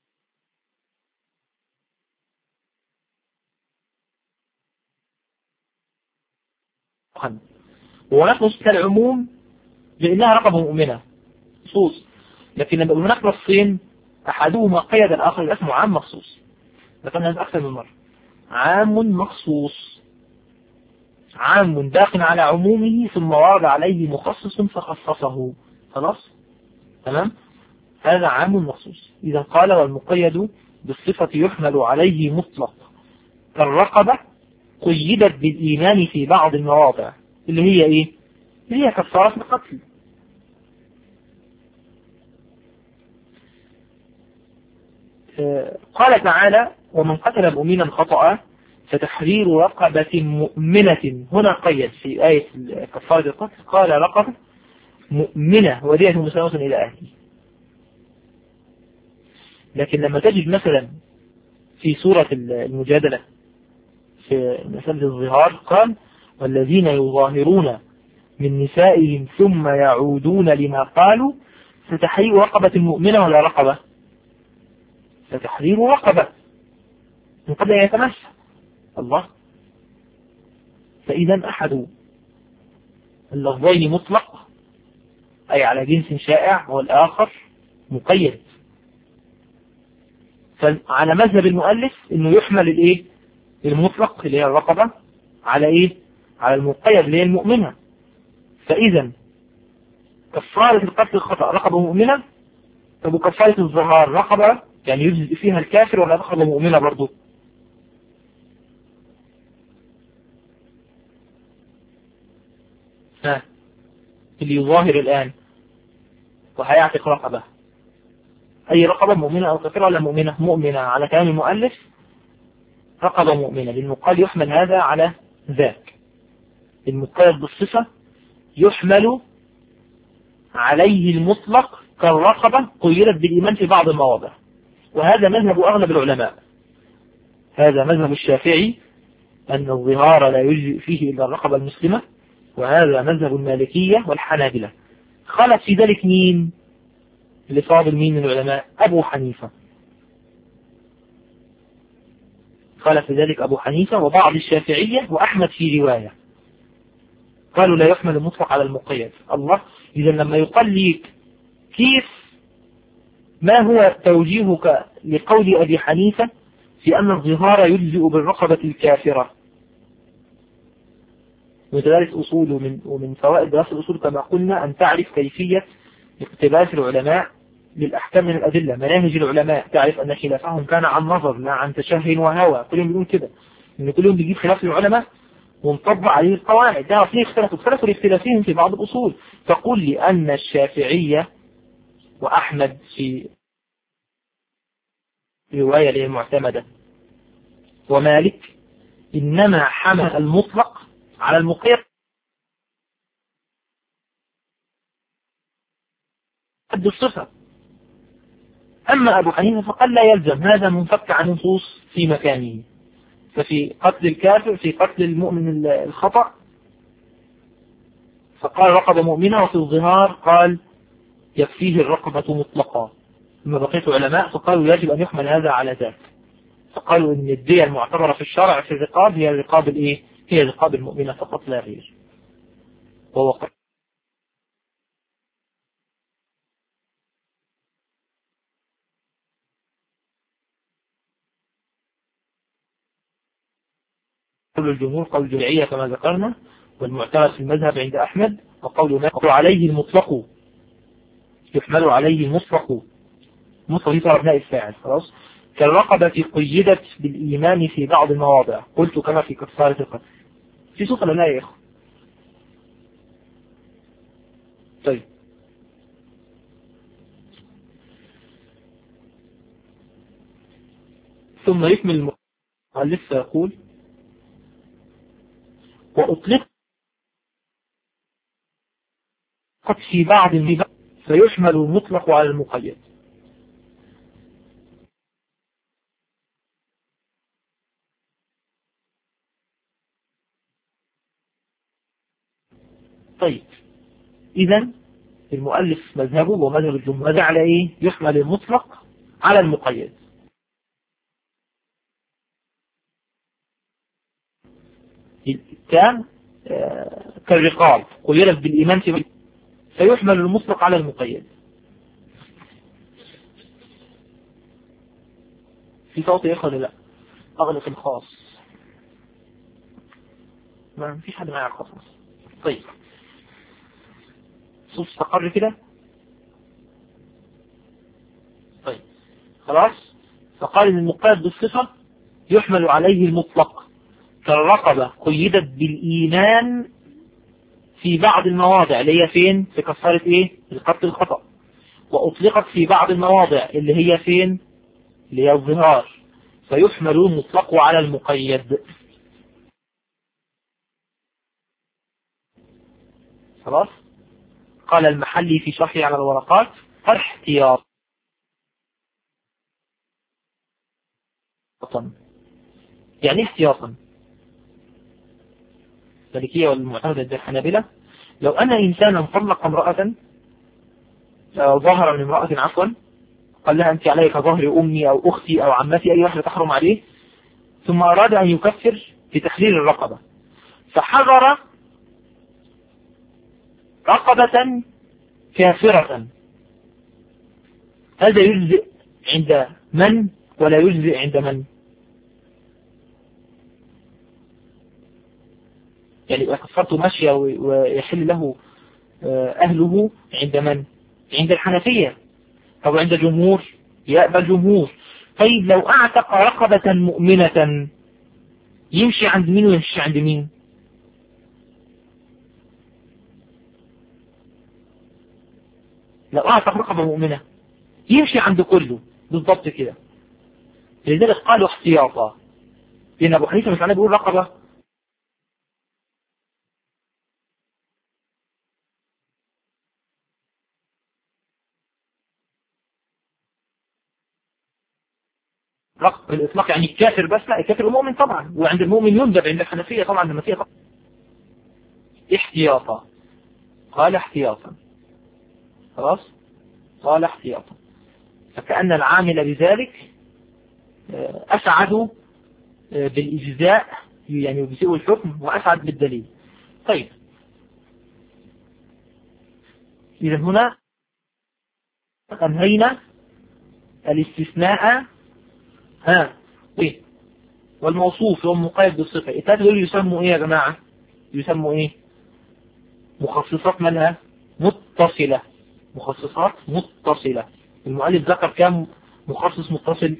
وهناك نص العموم لأنها رقبة مؤمنة خصوص. لكن لما هناك نصين أحدهما قيد الآخر اسمه عام مخصوص. ذكرنا هذا أكثر من مرة، عام مخصوص، عام داخل على عمومه ثم ورد عليه مخصص فخصصه. خلاص تمام، هذا عام مخصوص. إذا قال والمقيد بالصفة يحمل عليه مطلق كالرقبة قيدت بالإيمان في بعض المواضع اللي هي إيه؟ اللي هي كفارة القتل. قال تعالى ومن قتل مؤمنا خطأ فتحرير رقبة مؤمنة. هنا قيد في آية كفارة القتل قال رقبة مؤمنة ودية مسلمة إلى أهله. لكن لما تجد مثلا في سورة المجادلة في مسألة الظهار قال والذين يظاهرون من نسائهم ثم يعودون لما قالوا فتحرير رقبة مؤمنة ولا رقبة؟ فتحرير رقبة من قبل أن يتمسى الله. فإذا أحد اللفظين مطلق أي على جنس شائع والآخر مقيد. فعلى مذهب المؤلف إنه يحمل الإيه؟ المطلق اللي هي الرقبة على إيه؟ على المقيد اللي هي المؤمنة. فإذا كفارة القتل الخطأ رقبة مؤمنة، طب وكفارة الظهار رقبة يعني يجزئ فيها الكافر ولا رقبة مؤمنة برضو؟ اللي يظاهر الآن وهيعتق رقبة، أي رقبة مؤمنة أو كافرة ولا مؤمنة؟ مؤمنة على كلام المؤلف، رقبة مؤمنة، لأنه قال يحمل هذا على ذاك. المقيد بالصفة يحمل عليه المطلق كالرقبة قيدت بالإيمان في بعض المواضع، وهذا مذهب أغلب العلماء. هذا مذهب الشافعي أن الظهار لا يجزئ فيه إلا الرقبة المسلمة، وهذا مذهب المالكية والحنابلة. خالف في ذلك مين؟ اللي فاضل مين من العلماء؟ أبو حنيفة. خالف في ذلك أبو حنيفة وبعض الشافعية وأحمد في رواية، قالوا لا يحمل المطلق على المقيد. الله، إذا لما يقال ليك كيف، ما هو توجيهك لقول أبي حنيفة في أن الظهار يجزئ بالرقبة الكافرة؟ وتدرس أصول ومن فوائد دراسة الأصول كما قلنا أن تعرف كيفية اقتباس العلماء للأحكام من الأدلة، مناهج العلماء، تعرف أن خلافهم كان عن نظر لا عن تشهي وهوى. كلهم بيقول كده، إن كلهم بيجيب خلاف العلماء ونطبق عليه القواعد. تعرف ليه اختلفوا لاختلافهم في بعض الأصول. تقول لي أن الشافعية وأحمد في رواية له المعتمدة ومالك إنما حمل المطلق على المقيد قد الصفة. أما أبو حنيفة فقال لا يلزم، هذا منفك عن نصوص في مكانه. ففي قتل الكافر، في قتل المؤمن الخطأ فقال رقبة مؤمنة، وفي الظهار قال يكفيه الرقبة مطلقا. ثم بقية علماء فقالوا يجب أن يحمل هذا على ذاك، فقالوا إن الدية المعتبرة في الشرع في الرقاب هي الرقاب الإيه؟ هي الرقاب المؤمنة فقط لا غير. وهو قول الجمهور، قول الجمعية كما ذكرنا، والمعتمد في المذهب عند أحمد، وقول يحمل عليه المطلق، يحمل عليه المطلق، مطلق في أبناء الفاعل. خلاص. كالرقبة قيدت بالإيمان في بعض المواضع، قلت كما في كفارة القتل. في صوت ولا لا يا إخوة؟ طيب. ثم يكمل المؤلف يقول وأطلقت في بعض فيحمل المطلق على المقيد. طيب، إذن المؤلف مذهبه ومذهب الجمهور على إيه؟ يحمل المطلق على المقيد. كان كالرقاب قيدت بالإيمان فيحمل المطلق على المقيد. في صوت يا إخوة لا؟ أغلق الخاص، ما فيش حد معي على الخاص. طيب، صوت استقر كده. طيب خلاص. فقال إن المقيد بالصفة يحمل عليه المطلق، كالرقبة قيدت بالإيمان في بعض المواضع اللي هي فين؟ في كفارة إيه؟ القتل الخطأ. وأطلقت في بعض المواضع اللي هي فين؟ اللي هي الظهار، فيحمل المطلق على المقيد. خلاص. قال المحلي في شرحه على الورقات احتياطا، يعني احتياطا. المالكية والمعتمدة عند الحنابلة، لو أن إنسانا طلق امرأة، ظهر من امرأة عفوا، قال لها أنت عليك ظهر أمي أو أختي أو عمتي، أي واحدة تحرم عليه، ثم أراد أن يكفر بتحرير الرقبة، فحضر رقبة كافرة، هذا يجزئ عند من ولا يجزئ عند من؟ يعني كفرته ماشية ويحل له أهله عند من؟ عند الحنفية. أو عند جمهور؟ يقبل جمهور. طيب لو أعتق رقبة مؤمنة يمشي عند مين ويمشي عند مين؟ لو أعتق رقبة مؤمنة يمشي عند كله بالضبط كده. لذلك قالوا احتياطا، لأن أبو حنيفة مش معناه بيقول رقبة الإطلاق يعني الكافر بس، لا، الكافر المؤمن طبعا، وعند المؤمن يندب عند الحنفية طبعا، الحنفية طبعا. احتياطا، قال احتياطا. خلاص. قال احتياطا، فكأن العامل بذلك أسعد بالإجزاء، يعني بسوء الحكم، وأسعد بالدليل. طيب، إذا هنا أنهينا الاستثناء والموصوف والمقيد بالصفة. الثلاثة دول يسموا إيه يا جماعة؟ يسموا إيه؟ مخصصات مالها متصلة. مخصصات متصلة. المؤلف ذكر كم مخصص متصل؟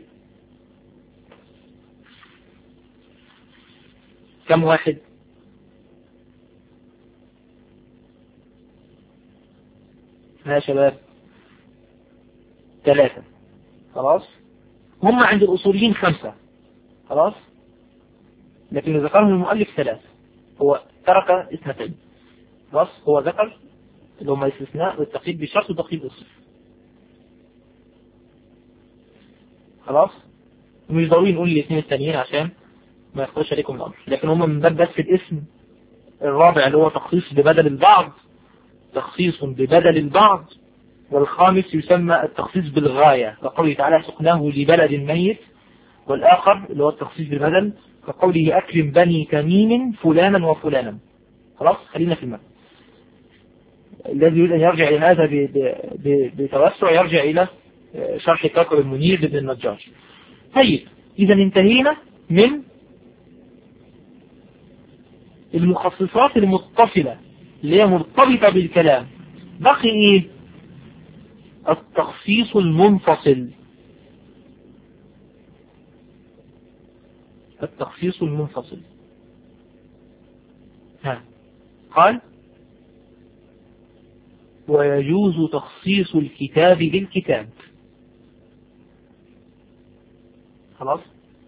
كم واحد؟ يا شباب 3. خلاص. هم عند الأصوليين 5. خلاص. لكن ذكرهم المؤلف 3، هو ترك 2. خلاص. هو ذكر اللي هم الاستثناء والتقييد بالشرط والتقييد بالصفة. خلاص، ومش ضروري نقول الاثنين التانيين عشان ما يخطرش عليكم الأمر، لكن هم من باب بس الاسم الرابع اللي هو تخصيص ببدل البعض، تخصيص ببدل البعض. والخامس يسمى التخصيص بالغاية، كقوله تعالى سقناه لبلد ميت. والآخر اللي هو التخصيص بالبدل كقوله أكرم بني تميم فلانا وفلانا. خلاص، خلينا في المعنى. الذي يريد أن يرجع إلى هذا بتوسع يرجع إلى شرح كوكب المنير لابن النجار. طيب، إذا انتهينا من المخصصات المتصلة اللي هي مرتبطة بالكلام. بقي إيه؟ التخصيص المنفصل. التخصيص المنفصل قال ويجوز تخصيص الكتاب بالكتاب. خلاص،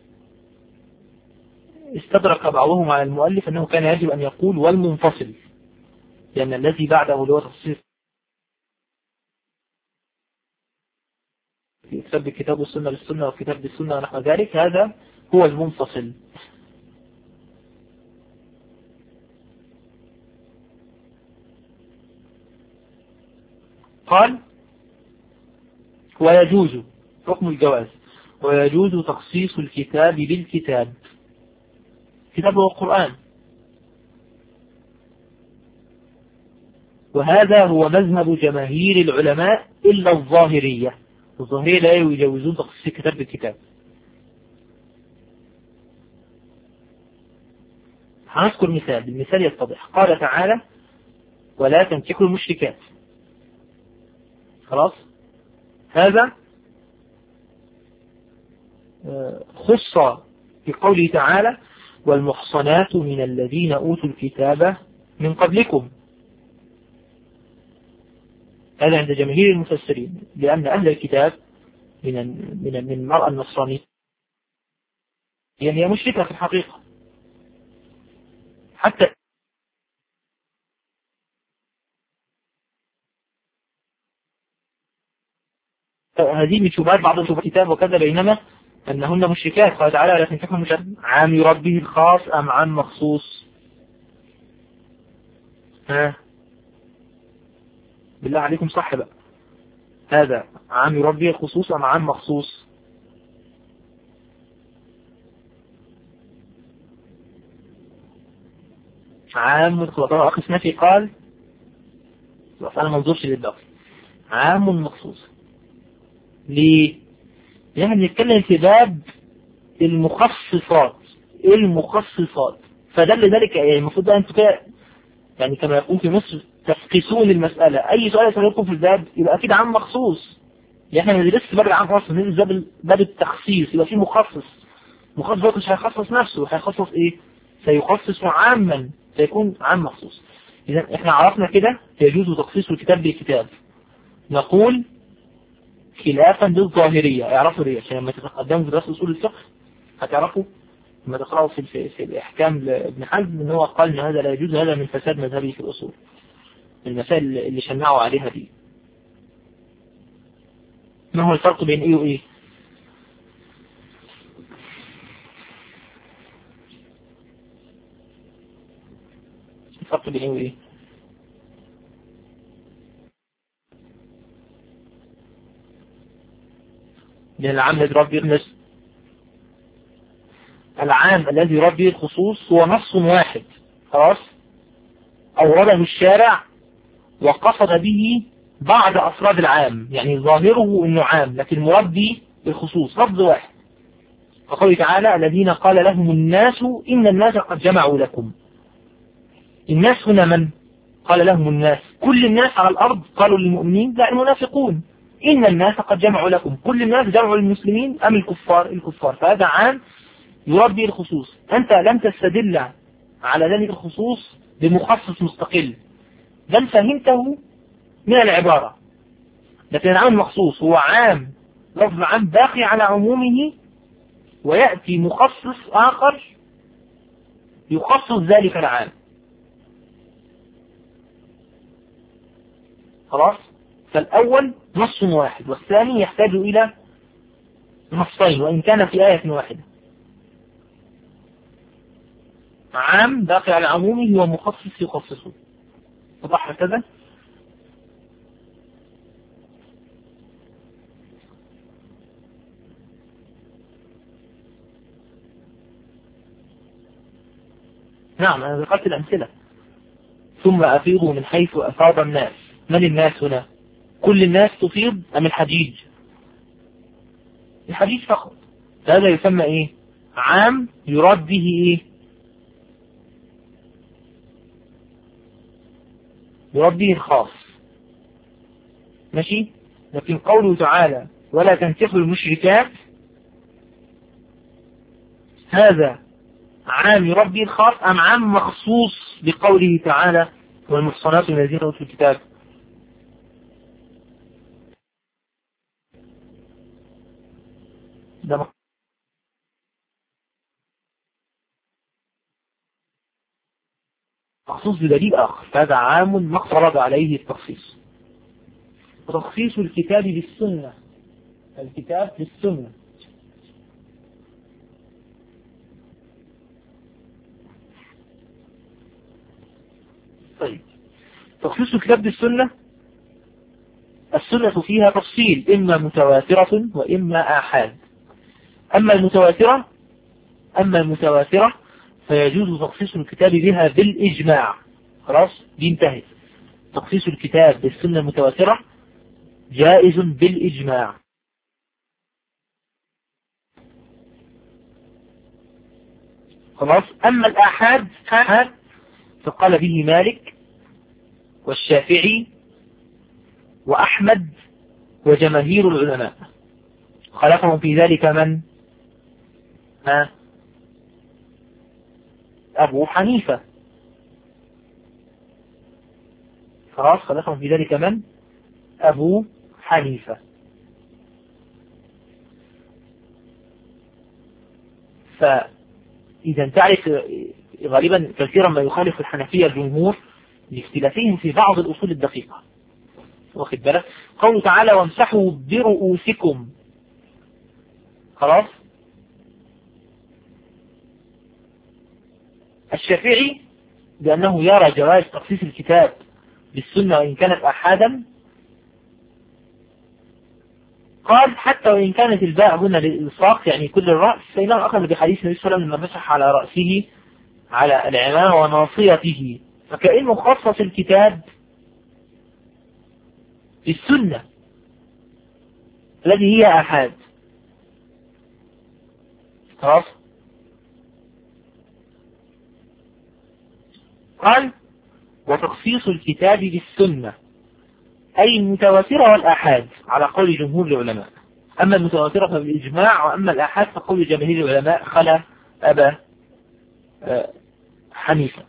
استدرك بعضهم على المؤلف أنه كان يجب أن يقول والمنفصل، لأن الذي بعده اللي هو تخصيص كتاب بالكتاب والسنة بالسنة والكتاب بالسنة ونحو ذلك، هذا هو المنفصل. قال ويجوز حكم الجواز، ويجوز تخصيص الكتاب بالكتاب. كتاب هو القرآن، وهذا هو مذهب جماهير العلماء إلا الظاهرية. الظاهرية لا يجوزون تخصيص الكتاب بالكتاب. هنذكر مثال، المثال يتضح. قال تعالى ولا تنكحوا المشركات. خلاص، هذا خص في قوله تعالى والمحصنات من الذين أوتوا الكتاب من قبلكم. هذا عند جماهير المفسرين، لأن أهل الكتاب من المرأة النصرانية هي مشركة في الحقيقة، حتى هذه من شبهات بعض شبهات الكتاب وكذا، بينما أنهن مشركات. قال تعالى لا تنكحوا المشركات. عام يراد به الخاص أم عام مخصوص؟ بالله عليكم صح بقى، هذا عام يراد به الخصوص أم عام مخصوص؟ عام مخصوص. أخي سنفي قال أنا ما انظرش للباقي، عام مخصوص. ليه؟ يعني نتكلم في باب المخصصات. فدل ذلك يعني المفروض بقى انتوا كده يعني كما يقول في مصر تفقسون المسألة. أي سؤال يسألكم في الباب يبقى أكيد عام مخصوص. يعني احنا ندرس باب العام خاص، ندرس باب التخصيص، يبقى فيه مخصص بقى مش هيخصص نفسه، هيخصص ايه؟ سيخصص عاما، سيكون عام مخصوص. إذا احنا عرفنا كده يجوز تخصيص الكتاب بالكتاب. نقول خلافا للظاهرية، اعرفوا ليه عشان لما تتقدموا في دراسة أصول الفقه هتعرفوا لما تقرأوا في الإحكام لابن حزم إن هو قال إن هذا لا يجوز، هذا من فساد مذهبه في الأصول، المسائل اللي شنعوا عليها دي. ما هو الفرق بين إيه وإيه؟ الفرق بين إيه وإيه؟ من العام الذي ربي الناس، العام الذي ربي الخصوص هو نص واحد خلاص أورده الشارع وقصد به بعض أفراد العام، يعني ظاهره إنه عام لكن مربي بالخصوص، لفظ واحد. فقال تعالى الذين قال لهم الناس إن الناس قد جمعوا لكم. الناس هنا من؟ قال لهم الناس، كل الناس على الأرض قالوا للمؤمنين لا المنافقون. إن الناس قد جمعوا لكم، كل الناس جمعوا للمسلمين أم الكفار. فهذا عام يربي الخصوص. أنت لم تستدل على ذلك الخصوص بمخصص مستقل، بل فهمته من العبارة. لكن العام المخصوص هو عام، لفظ عام باقي على عمومه، ويأتي مخصص آخر يخصص ذلك العام. خلاص، فالأول نص واحد، والثاني يحتاج إلى نصين وإن كان في آية واحدة. عام داخل على عمومه ومخصص يخصصه. وضح هكذا. نعم أنا ذكرت الأمثلة. ثم أفيضوا من حيث أفاض الناس. من الناس هنا؟ كل الناس تفيض أم الحجيج؟ الحجيج فقط. هذا يسمى إيه؟ عام يراد به إيه؟ يراد به الخاص. ماشي؟ لكن قوله تعالى ولا تنكحوا المشركات هذا عام يراد به الخاص أم عام مخصوص بقوله تعالى والمحصنات من الذين أوتوا الكتاب؟ ده مخصوص بدليل آخر. هذا عام فرض عليه التخصيص. وتخصيص الكتاب بالسنة. الكتاب بالسنة. طيب تخصيص الكتاب بالسنة السنة فيها تفصيل إما متواترة وإما آحاد. أما المتواترة فيجوز تخصيص الكتاب بها بالإجماع. خلاص دي انتهت. تخصيص الكتاب بالسنة المتواترة جائز بالإجماع. خلاص. أما الآحاد فقال به مالك والشافعي وأحمد وجماهير العلماء. خلفهم في ذلك من؟ أبو حنيفة. خلاص خلفهم في ذلك من؟ أبو حنيفة. فإذا تعرف غالبا كثيرا ما يخالف الحنفية الجمهور لاختلافهم في بعض الأصول الدقيقة. واخد بالك؟ قوله تعالى وامسحوا برؤوسكم. خلاص. الشافعي لأنه يرى جواز تخصيص الكتاب بالسنة وإن كانت أحادا قال حتى وإن كانت الباء هنا للإلصاق يعني كل الرأس فإنه أخذ بحديث النبي صلى الله عليه وسلم لما مسح على رأسه على العمامة وناصيته فكأنه خصص الكتاب بالسنة الذي هي أحاد. خلاص. قال وتخصيص الكتاب بالسنة أي المتواترة والآحاد على قول جمهور العلماء. أما المتواترة فبالإجماع وأما الآحاد فقول جماهير العلماء خلا أبا حنيفة.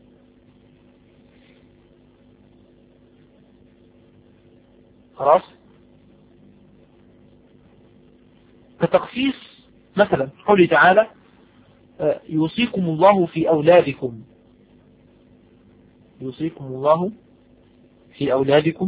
خلاص. كتخصيص مثلا قوله تعالى يوصيكم الله في أولادكم. يوصيكم الله في أولادكم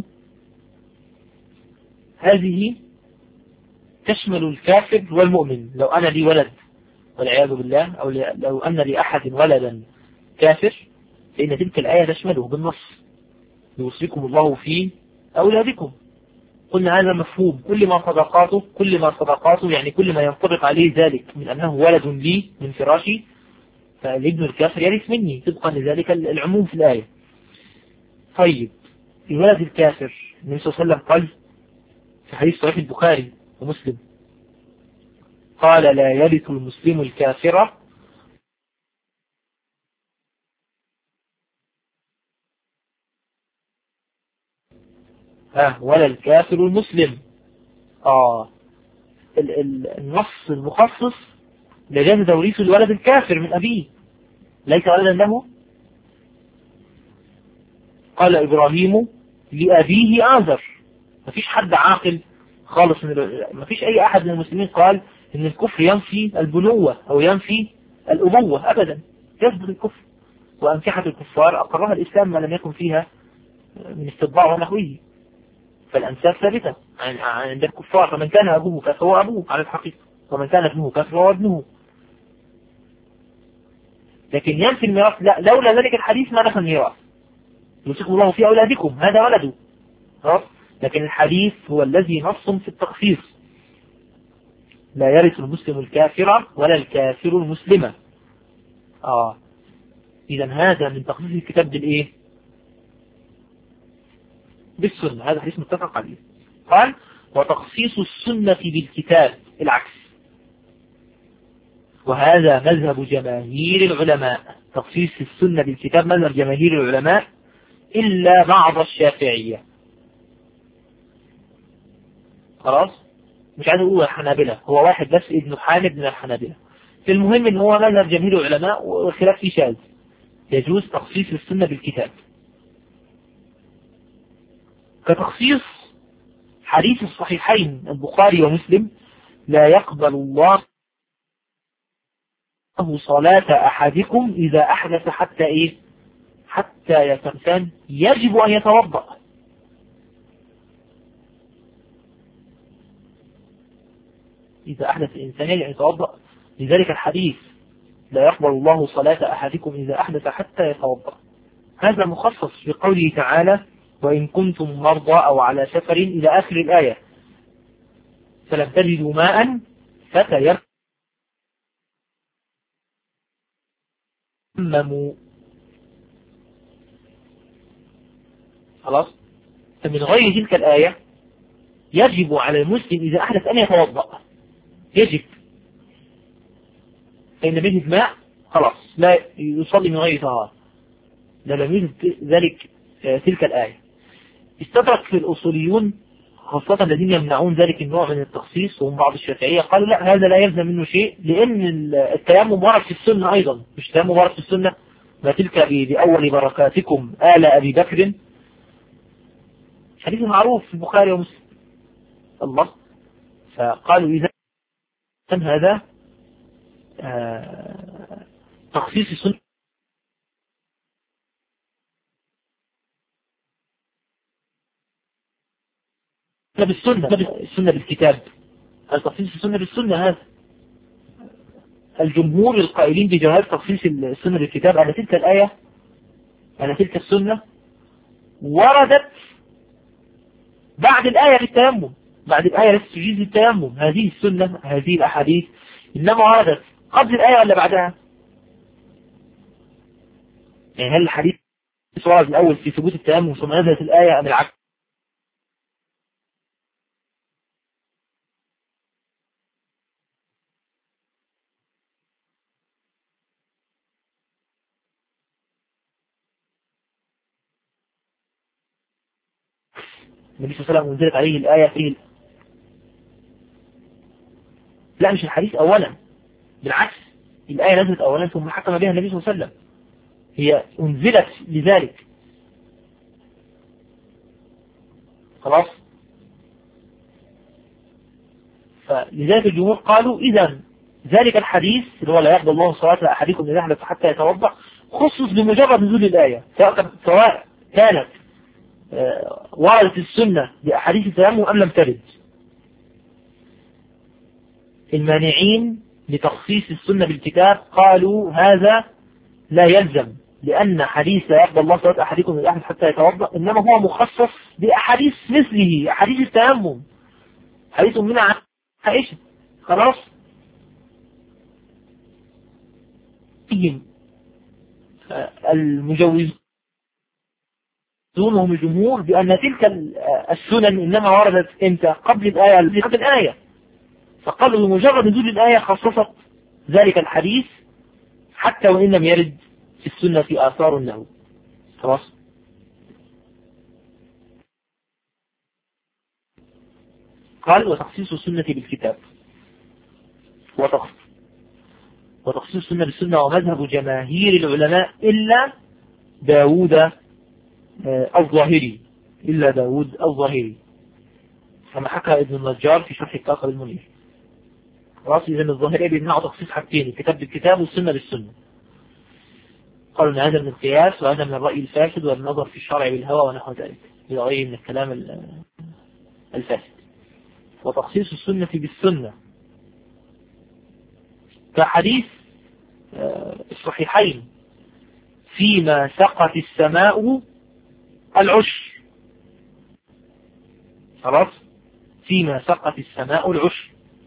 هذه تشمل الكافر والمؤمن. لو أنا لي ولد والعياذ بالله أو لو أن لأحد ولدا كافر فإن تلك الآية تشمله بالنص. يوصيكم الله في أولادكم. قلنا هذا مفهوم. كل ما صدقاته يعني كل ما ينطبق عليه ذلك من أنه ولد لي من فراشي فالابن الكافر يرث مني طبقا لذلك العموم في الآية. طيب الولد الكافر النبي صلى الله عليه وسلم قال في حديث صحيح البخاري ومسلم قال لا يرث المسلم الكافر ولا الكافر المسلم. النص المخصص لجاز توريث الولد الكافر من أبيه ليس ولدا له. قال إبراهيم لأبيه آزر. مفيش حد عاقل خالص مفيش أي أحد من المسلمين قال إن الكفر ينفي البنوة أو ينفي الأبوة أبدا. يثبت الكفر. وأنكحة الكفار أقرها الإسلام ما لم يكن فيها من استطباع ونحوه. فالأنساب ثابتة عند الكفار، فمن كان أبوه كافر فهو أبوه على الحقيقة، ومن كان ابنه كافر فهو ابنه. لكن ينفي الميراث لا، لولا ذلك الحديث ما نفى الميراث. يوصيكم الله في أولادكم هذا ولده، لكن الحديث هو الذي نص في التخصيص، لا يرث المسلم الكافر ولا الكافر المسلمة. إذا هذا من تخصيص الكتاب بالإيه؟ بالسنة. هذا حديث متفق عليه. قال وتخصيص السنة بالكتاب العكس، وهذا مذهب جماهير العلماء. تخصيص السنة بالكتاب مذهب جماهير العلماء إلا بعض الشافعية. خلاص، مش عايز أقول الحنابلة، هو واحد بس ابن حامد من الحنابلة. المهم إن هو مذهب جماهير العلماء والخلاف فيه شاذ، يجوز تخصيص السنة بالكتاب، كتخصيص حديث الصحيحين البخاري ومسلم لا يقبل الله صلاة أحدكم إذا أحدث حتى إيه؟ حتى يتمثل يجب أن يتوضأ. إذا أحدث الإنسان يجب أن يتوضأ، لذلك الحديث لا يقبل الله صلاة أحدكم إذا أحدث حتى يتوضأ. هذا مخصص بقوله تعالى وإن كنتم مرضى أو على سفر إلى آخر الآية فلم تجدوا ماء فتيمموا. خلاص، فمن غير تلك الآية يجب على المسلم إذا أحدث أن يتوضأ، يجب، فإن لم يجد ماء خلاص لا يصلي من غير طهارة، لم يجد ذلك تلك الآية. استدرك في الأصوليون خاصة الذين يمنعون ذلك النوع من التخصيص وهم بعض الشافعية قالوا لا، هذا لا يلزم منه شيء، لأن التيمم ورد في السنة أيضا، مش التيمم ورد في السنة ما تلك بأول بركاتكم آل أبي بكر، حديث معروف في البخاري ومسلم. الله، فقالوا إذا هذا تخصيص السنة بالسنة، السنة بالكتاب، تخصيص السنة بالسنة. هذا الجمهور القائلين بجواز تخصيص السنة بالكتاب على تلك الآية، على تلك السنة وردت بعد الآية للتيمم، بعد الآية التي تجيز التيمم. هذه السنة، هذه الأحاديث إنما وردت قبل الآية ولا بعدها؟ يعني هل الحديث ورد الأول في ثبوت التيمم ثم نزلت الآية أم العكس؟ النبي صلى الله عليه وسلم انزلت عليه الآية فيه، لا مش الحديث أولا، بالعكس الآية نزلت أولا ثم حكم بها النبي صلى الله عليه وسلم، هي انزلت لذلك. خلاص، فلذلك الجمهور قالوا إذا ذلك الحديث اللي هو لا يقبل الله صلاة أحدكم إذا أحدث حتى يتوضأ خصص بمجرد نزول الآية، سواء كانت وردت السنة بأحاديث التيمم أم لم ترد. المانعين لتخصيص السنة بالكتاب قالوا هذا لا يلزم، لأن حديث لا يقبل الله صلاة أحدكم إذا أحدث حتى يتوضأ إنما هو مخصص بأحاديث مثله، أحاديث التيمم، حديث من عائشة. خلاص، المجوزون هم الجمهور بأن تلك السنن إنما وردت إمتى؟ قبل الآية، قبل الآية، فقالوا بمجرد نزول الآية خصصت ذلك الحديث حتى وإن لم يرد في السنة في آثار له. خلاص، قال وتخصيص السنة بالكتاب، وتخصيص السنة بالسنة ومذهب جماهير العلماء إلا داود الظاهري، إلا داود الظاهري كما حكى ابن النجار في شرح الكاكب المنير. خلاص، إذن الظاهري بيمنعوا تخصيص حاجتين، الكتاب بالكتاب والسنة بالسنة. قالوا أن هذا من القياس وهذا من الرأي الفاسد والنظر في الشرع بالهوى ونحو ذلك، إلى غير من الكلام الفاسد. وتخصيص السنة بالسنة كحديث الصحيحين فيما سقت السماء العشر. خلاص، فيما سقت السماء العشر،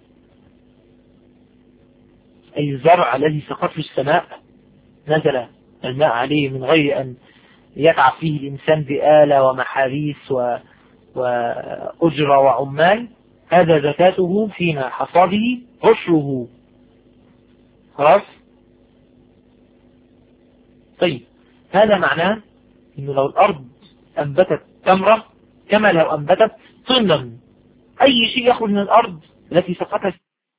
أي الزرع الذي سقته السماء نزل الماء عليه من غير أن يتعب فيه الإنسان بآلة ومحاريس وأجرة وعمال، هذا زكاته فيما حصاده عشره. خلاص. طيب، هذا معناه إنه لو الأرض أنبتت تمرة كما لو أنبتت طنا، أي شيء يخرج من الأرض التي سقطها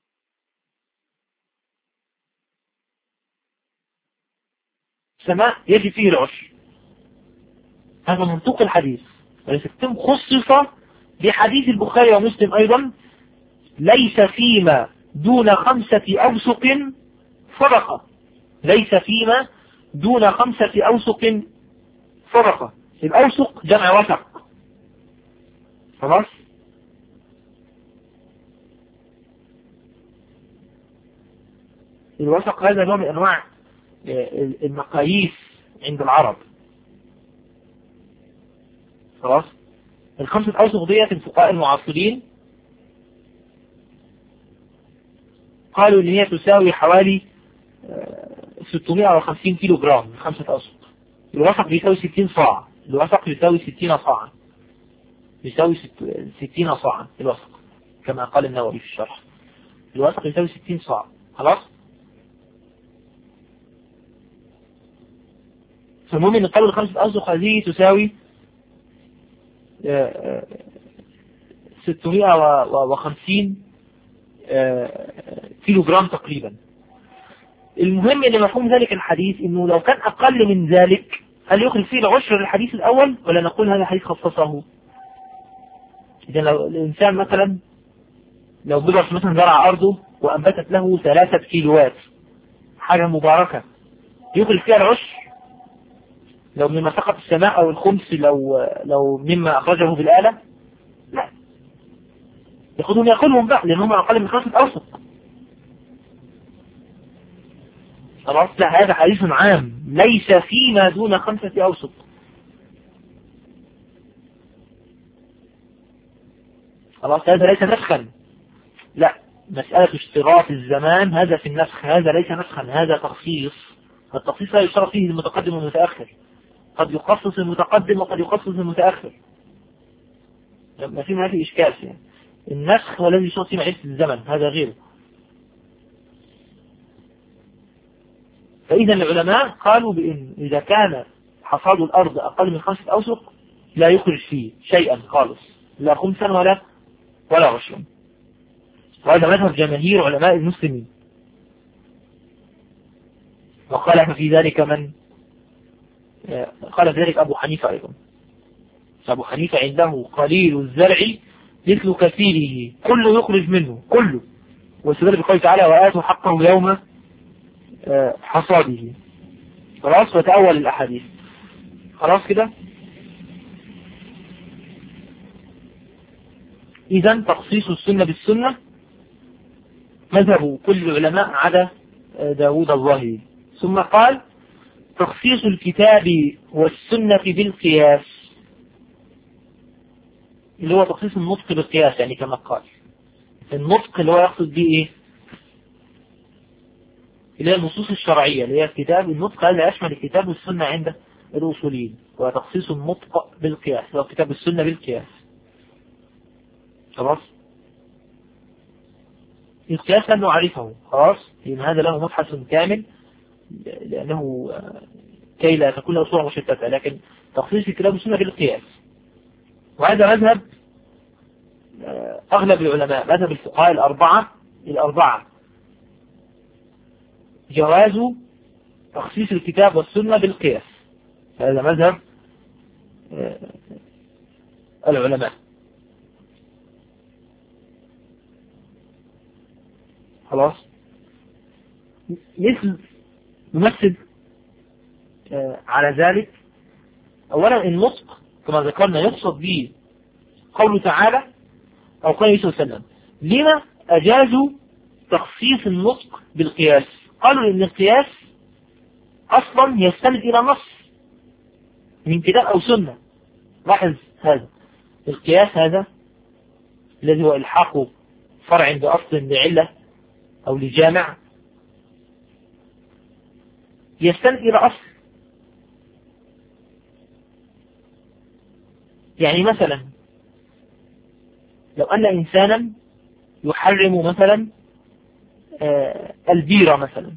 السماء يجي فيه العشر. هذا منطق الحديث، ولكن خصص بحديث البخاري ومسلم أيضا: ليس فيما دون 5 أوسق صدقة. ليس فيما دون 5 أوسق صدقة. الأوسق جمع وسق. خلاص. الوسق هذا نوع من أنواع المقاييس عند العرب. خلاص. 5 أوسق ديت الفقهاء المعاصرين قالوا ان هي تساوي حوالي 650 كيلو جرام. 5 أوسق. الوسق بيساوي 60 صاع. الوسق يساوي 60 صاعا. يساوي 60 صاعا الوسق، كما قال النووي في الشرح. الوسق يساوي 60 صاع. خلاص. فالمهم ان قالوا 5 أوسق هذه تساوي 650 كيلو جرام تقريبا. المهم ان مفهوم ذلك الحديث انه لو كان اقل من ذلك هل يخرج فيه العشر للحديث الاول، ولا نقول هذا الحديث خصصه؟ اذا لو الانسان مثلا لو بضع مثلا زرع ارضه وانبتت له 3 كيلوات، حاجة مباركة، يخرج فيها العشر لو مما سقط السماء، او الخمس لو مما اخرجه بالآلة؟ لا، ياخذهم ياكلهم بقى لانهم اقل من 5 أوسق. خلاص. لا، هذا حديث عام ليس فيما دون 5 أوسق. خلاص. هذا ليس نسخا، لا، مسألة اشتراط الزمان هذا في النسخ، هذا ليس نسخا، هذا تخصيص. التخصيص لا يشترط فيه المتقدم والمتأخر، قد يخصص المتقدم وقد يخصص المتأخر، ما في إشكال يعني. النسخ هو الذي يشترط فيه معيشة الزمن، هذا غيره. فإذا العلماء قالوا بأن إذا كان حصاد الأرض أقل من 5 أوسق لا يخرج فيه شيئا خالص، لا خمسا ولا عشرا. وهذا مذهب جماهير علماء المسلمين. وقال في ذلك قال ذلك أبو حنيفة أيضا. أبو حنيفة عنده قليل الزرع مثل كثيره، كله يخرج منه كله، واستدل بقوله تعالى: وآتوا حقه يوم حصاده. خلاص. وتأول الأحاديث. خلاص كده. إذن تخصيص السنة بالسنة مذهب كل العلماء عدا داود الظاهري. ثم قال: تخصيص الكتاب والسنة بالقياس، اللي هو تخصيص النطق بالقياس، يعني كما قال النطق اللي هو يقصد به ايه؟ اللي هي النصوص الشرعية، اللي هي الكتاب. النطق هذا يشمل الكتاب والسنة عند الأصوليين، وتخصيص النطق بالقياس اللي هو كتاب السنة بالقياس. خلاص. القياس لن نعرفه، خلاص، لأن هذا له مبحث كامل، لأنه كي لا تكون له صورة مشتتة. لكن تخصيص الكتاب والسنة بالقياس، وهذا مذهب أغلب العلماء، مذهب الفقهاء الأربعة، جواز تخصيص الكتاب والسنة بالقياس. هذا مذهب العلماء. خلاص. نمثل على ذلك. أولا النطق كما ذكرنا يقصد به قوله تعالى: أو قال النبي صلى الله عليه وسلم لما أجازوا تخصيص النطق بالقياس؟ قالوا إن القياس أصلا يستند إلى نص من كتاب أو سنة. لاحظ هذا القياس، هذا الذي هو إلحاق فرع بأصل لعلة أو لجامع، يستند إلى أصل. يعني مثلا لو أن إنسانا يحرم مثلا البيرة مثلا،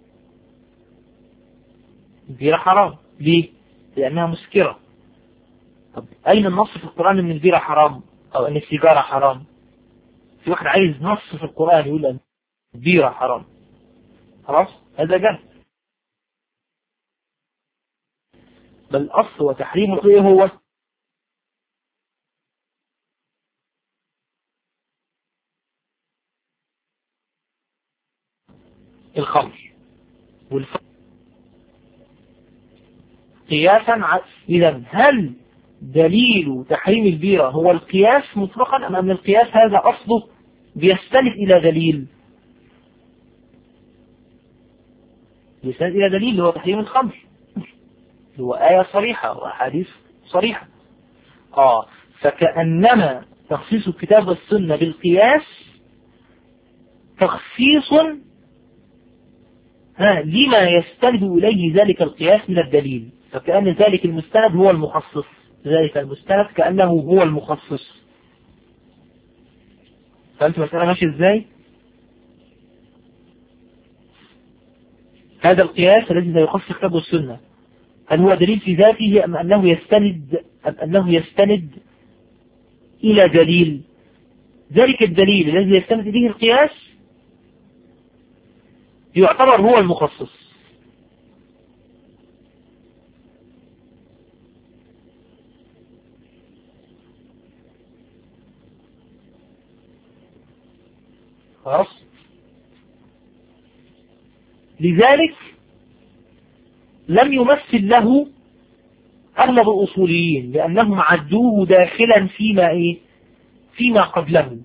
البيرة حرام. ليه؟ لأنها مسكرة. طب أين النص في القرآن أن البيرة حرام أو أن السيجارة حرام؟ في واحد عايز نص في القرآن يقول أن البيرة حرام، خلاص هذا جهل. بل الأصل وتحريمه إيه هو؟ الخمر والفقر قياسا. إذا هل دليل تحريم البيرة هو القياس مطلقا أم أن القياس هذا أصله بيستند إلى دليل؟ بيستند إلى دليل هو تحريم الخمر، هو آية صريحة وأحاديث صريحة. فكأنما تخصيص الكتاب والسنة بالقياس تخصيص لما يستند إليه ذلك القياس من الدليل، فكأن ذلك المستند هو المخصص، ذلك المستند كأنه هو المخصص. فهمت المسألة ماشي ازاي؟ هذا القياس الذي لا يخص الكتاب والسنة هل هو دليل في ذاته أم أنه يستند إلى دليل؟ ذلك الدليل الذي يستند إليه القياس يعتبر هو المخصص. خلاص. لذلك لم يمثل له أغلب الأصوليين لأنهم عدوه داخلا فيما قبله.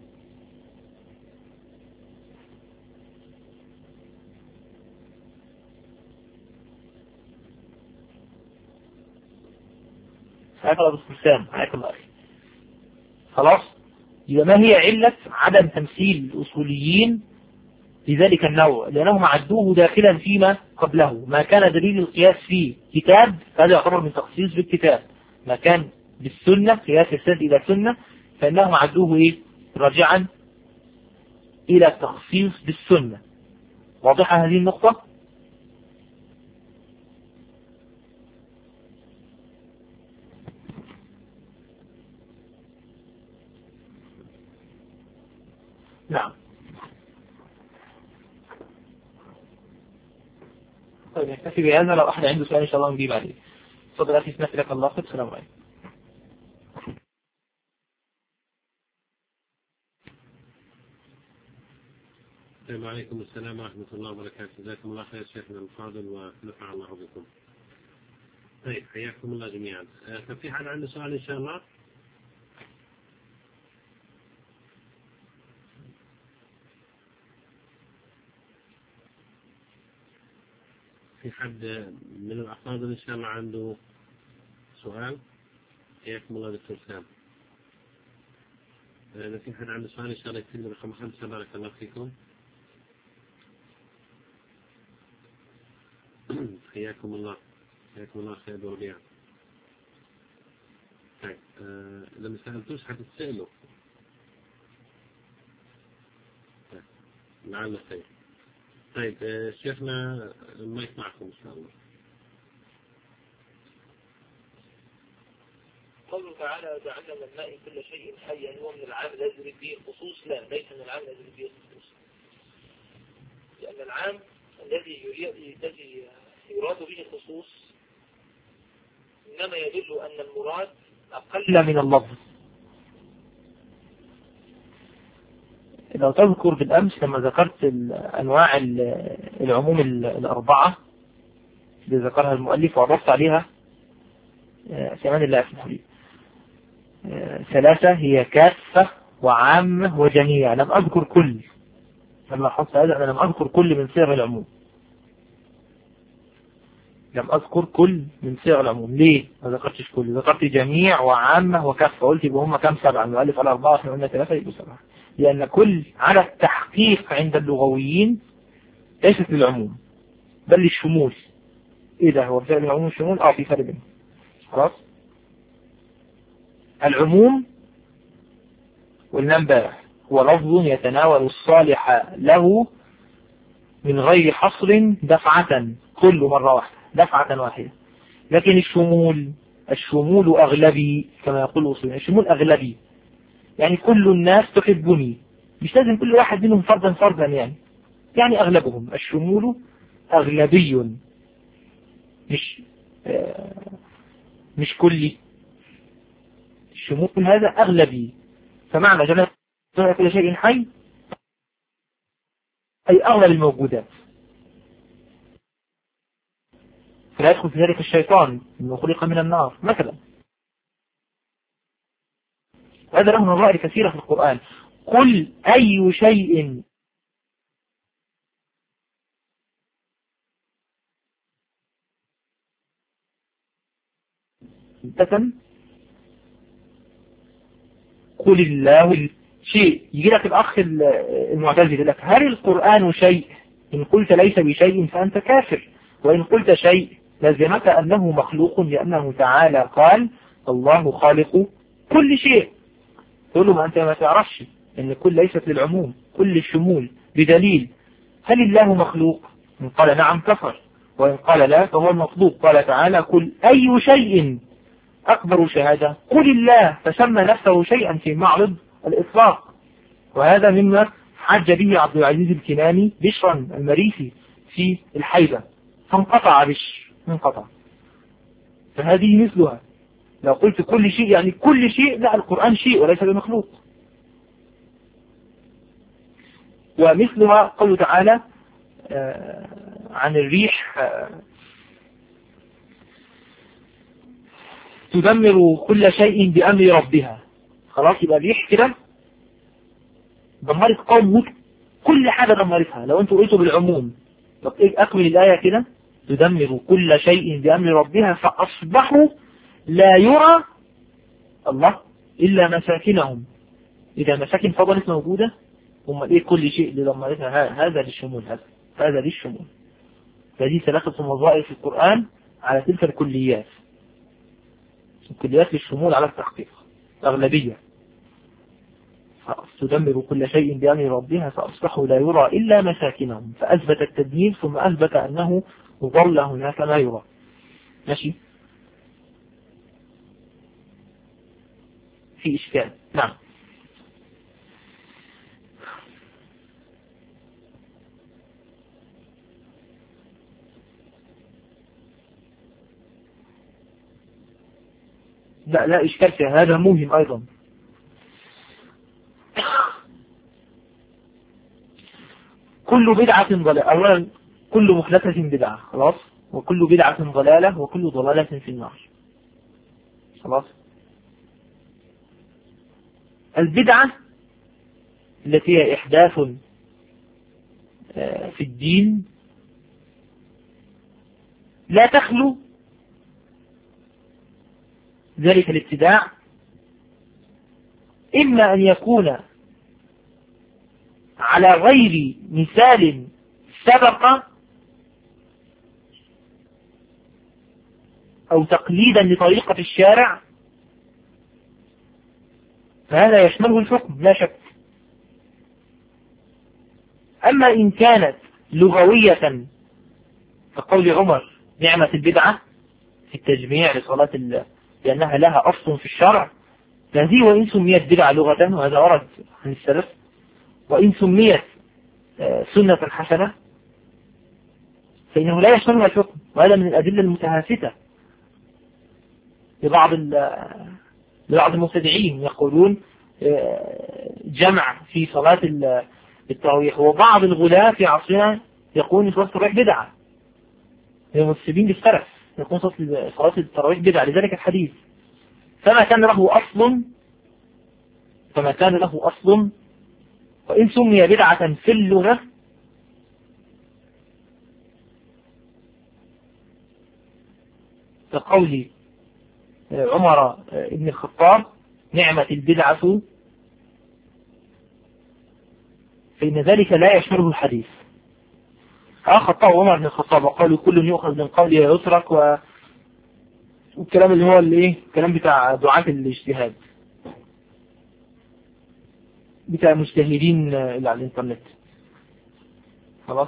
هكذا بالسلسان عليكم الله. خلاص. يبقى ما هي علة عدم تمثيل الأصوليين لذلك النوع؟ لأنهم عدوه داخلا فيما قبله. ما كان دليل القياس فيه كتاب فهذا يعتبر من تخصيص بالكتاب، ما كان بالسنة قياس يستند إلى السنة فإنهم عدوه راجعا إلى التخصيص بالسنة. واضحة هذه النقطة؟ نعم. طيب نكتفي بهذا، لو أحد عنده سؤال إن شاء الله نجيب عليه. تفضل أخي اسمح لك الله خير. السلام عليكم. وعليكم السلام ورحمة الله وبركاته. جزاكم الله خير شيخنا الفاضل ونفع الله بكم. طيب حياكم الله جميعا. ففي حد عنده سؤال إن شاء الله؟ في حد من الأفاضل إن شاء الله عنده سؤال؟ حياكم الله دكتور سام. إذا في حد عنده سؤال إن شاء الله يكتب رقم 5. بارك الله فيكم. حياكم الله. حياكم الله خير وربيع. طيب إذا ما سألتوش حتتسألوا. طيب لعل خير. طيب شيخنا المايك معكم إن شاء الله. قوله تعالى وجعلنا من الماء كل شيء حي، يعني هو من العام لا يدرك به الخصوص؟ لا، ليس من العام لا يدرك به الخصوص، لأن العام الذي يراد به الخصوص إنما يدل أن المراد أقل من اللفظ. لو تذكر بالأمس لما ذكرت أنواع العموم الأربعة اللي ذكرها المؤلف وعرفت عليها ثمان الله اسمه لي 3 هي كافة وعامة وجميع، لم أذكر كل. لما حصل هذا أنا لم أذكر كل من صيغ العموم، لم أذكر كل من صيغ العموم. ليه ما ذكرتش كل؟ ذكرت جميع وعامة وكافة، قلت يبقى هم كم؟ 7. المؤلف على 4، احنا قلنا 3 يبقوا 7، لأن كل على التحقيق عند اللغويين ليست للعموم بل للشمول. إيه ده هو فعل العموم والشمول؟ في فرق بينهم. خلاص. العموم قلنا امبارح هو لفظ يتناول الصالح له من غير حصر دفعة، كل مرة واحدة، دفعة واحدة. لكن الشمول أغلبي كما يقول الأصوليون، الشمول أغلبي، يعني كل الناس تحبني، مش لازم كل واحد منهم فردا فردا، يعني أغلبهم. الشمول أغلبي مش كلي. الشمول هذا أغلبي، فمعنى جمع كل شيء حي أي أغلب الموجودات. فلا يدخل في ذلك الشيطان إنه خلق من النار مثلا. وهذا له نظائر كثيرة في القرآن. قل أي شيء قل الله شيء. يجي لك الأخ المعتزلي يقول لك هل القرآن شيء؟ إن قلت ليس بشيء فأنت كافر، وإن قلت شيء لازمك أنه مخلوق، لأنه تعالى قال الله خالق كل شيء. تقول له ما أنت ما تعرفش إن كل ليست للعموم، كل الشمول، بدليل هل الله مخلوق؟ إن قال نعم كفر، وإن قال لا فهو المطلوب. قال تعالى قل أي شيء أكبر شهادة؟ قل الله، فسمى نفسه شيئا في معرض الإطلاق. وهذا مما حج به عبد العزيز الكناني بشرا المريسي في الحيبة، فانقطع بشر، انقطع. فهذه مثلها. لو قلت كل شيء يعني كل شيء، لا، القرآن شيء وليس بمخلوق. ومثلها قوله تعالى عن الريح تدمر كل شيء بأمر ربها. خلاص، يبقى الريح كده دمرت قوم، كل حاجة دمرتها. لو انتوا قلتوا بالعموم، طب ايه اكمل الآية كده؟ تدمر كل شيء بأمر ربها فأصبحوا لا يرى الله إلا مساكنهم. إذا مساكن فضلت موجودة، هم ايه كل شيء اللي دمرتها؟ هذا للشمول، هذا للشمول. فدي 3 وظائف في القرآن على تلك الكليات. الكليات للشمول على التحقيق أغلبية. تدمر كل شيء بأمر ربها فأصبحوا لا يرى إلا مساكنهم، فأثبت التدمير ثم أثبت أنه ظل هناك لا يرى. ماشي؟ في إشكال؟ نعم. لا إشكال في هذا، مهم أيضا. كل بدعة ضلالة. أولا كل محدثة بدعة، خلاص، وكل بدعة ضلالة، وكل ضلالة في النار. خلاص. البدعة التي هي إحداث في الدين لا تخلو ذلك الابتداع إما أن يكون على غير مثال سبق أو تقليدا لطريقة الشارع، فهذا يشمله الحكم لا شك. أما إن كانت لغوية فقول عمر نعمة البدعة في التجميع لصلاة لأنها لها أصل في الشرع، فهذه وإن سميت بدعة لغة، وهذا ورد عن السلف، وإن سميت سنة حسنة فإنه لا يشملها الحكم. وهذا من الأدلة المتهافتة لبعض المبتدعين، يقولون جمع في صلاة التراويح، وبعض الغلاة في عصرنا يقول صلاة التراويح بدعة، المنسبين للسلف يقول صلاة التراويح بدعة، لذلك الحديث. فما كان له أصل فما كان له أصل وإن سمي بدعة في اللغة كقول عمر بن الخطاب نعمة البدعة، فإن ذلك لا يشمله الحديث. خطأ عمر بن الخطاب وقالوا كل يؤخذ من قوله ويترك والكلام اللي هو الكلام بتاع دعاة الاجتهاد بتاع المجتهدين اللي على الانترنت. خلاص،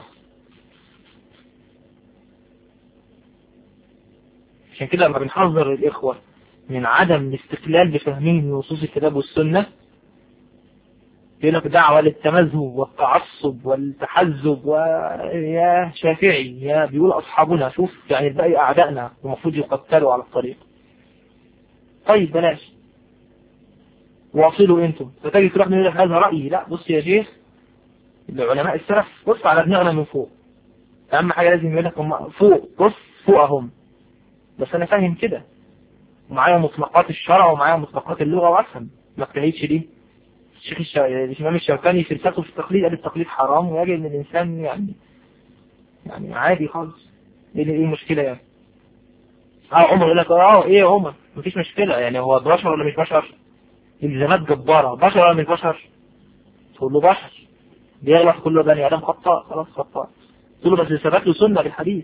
عشان كده لما بنحذر الإخوة من عدم الاستقلال بفهمهم نصوص الكتاب والسنة، يقول لك دعوة للتمذهب والتعصب والتحزب ويا شافعي يا بيقول أصحابنا، شوف يعني الباقي أعدائنا ومفروض يقتلوا على الطريق. طيب بلاش، واصلوا انتم. فتجي تروح من هذا رأيي، لا بص يا شيخ العلماء السلف بص على دماغنا من فوق، أهم حاجة لازم يقول لك هم فوق، بص فوقهم، بس أنا فاهم كده ومعايا مطلقات الشرع ومعايا مطلقات اللغة وأفهم، ما اجتهدش ليه؟ الشيخ الإمام الشوكاني في رسالته في التقليد قال التقليد حرام ويجب أن الإنسان يعني عادي خالص، ايه المشكلة يعني؟ عمر يقول لك ايه يا عمر مفيش مشكلة، يعني هو بشر ولا مش بشر؟ الزامات جبارة، بشر ولا مش بشر؟ تقول له بشر، بيغلط كله بني آدم خطاء، خلاص خطاء، تقول له بس ثبت له سنة بالحديث.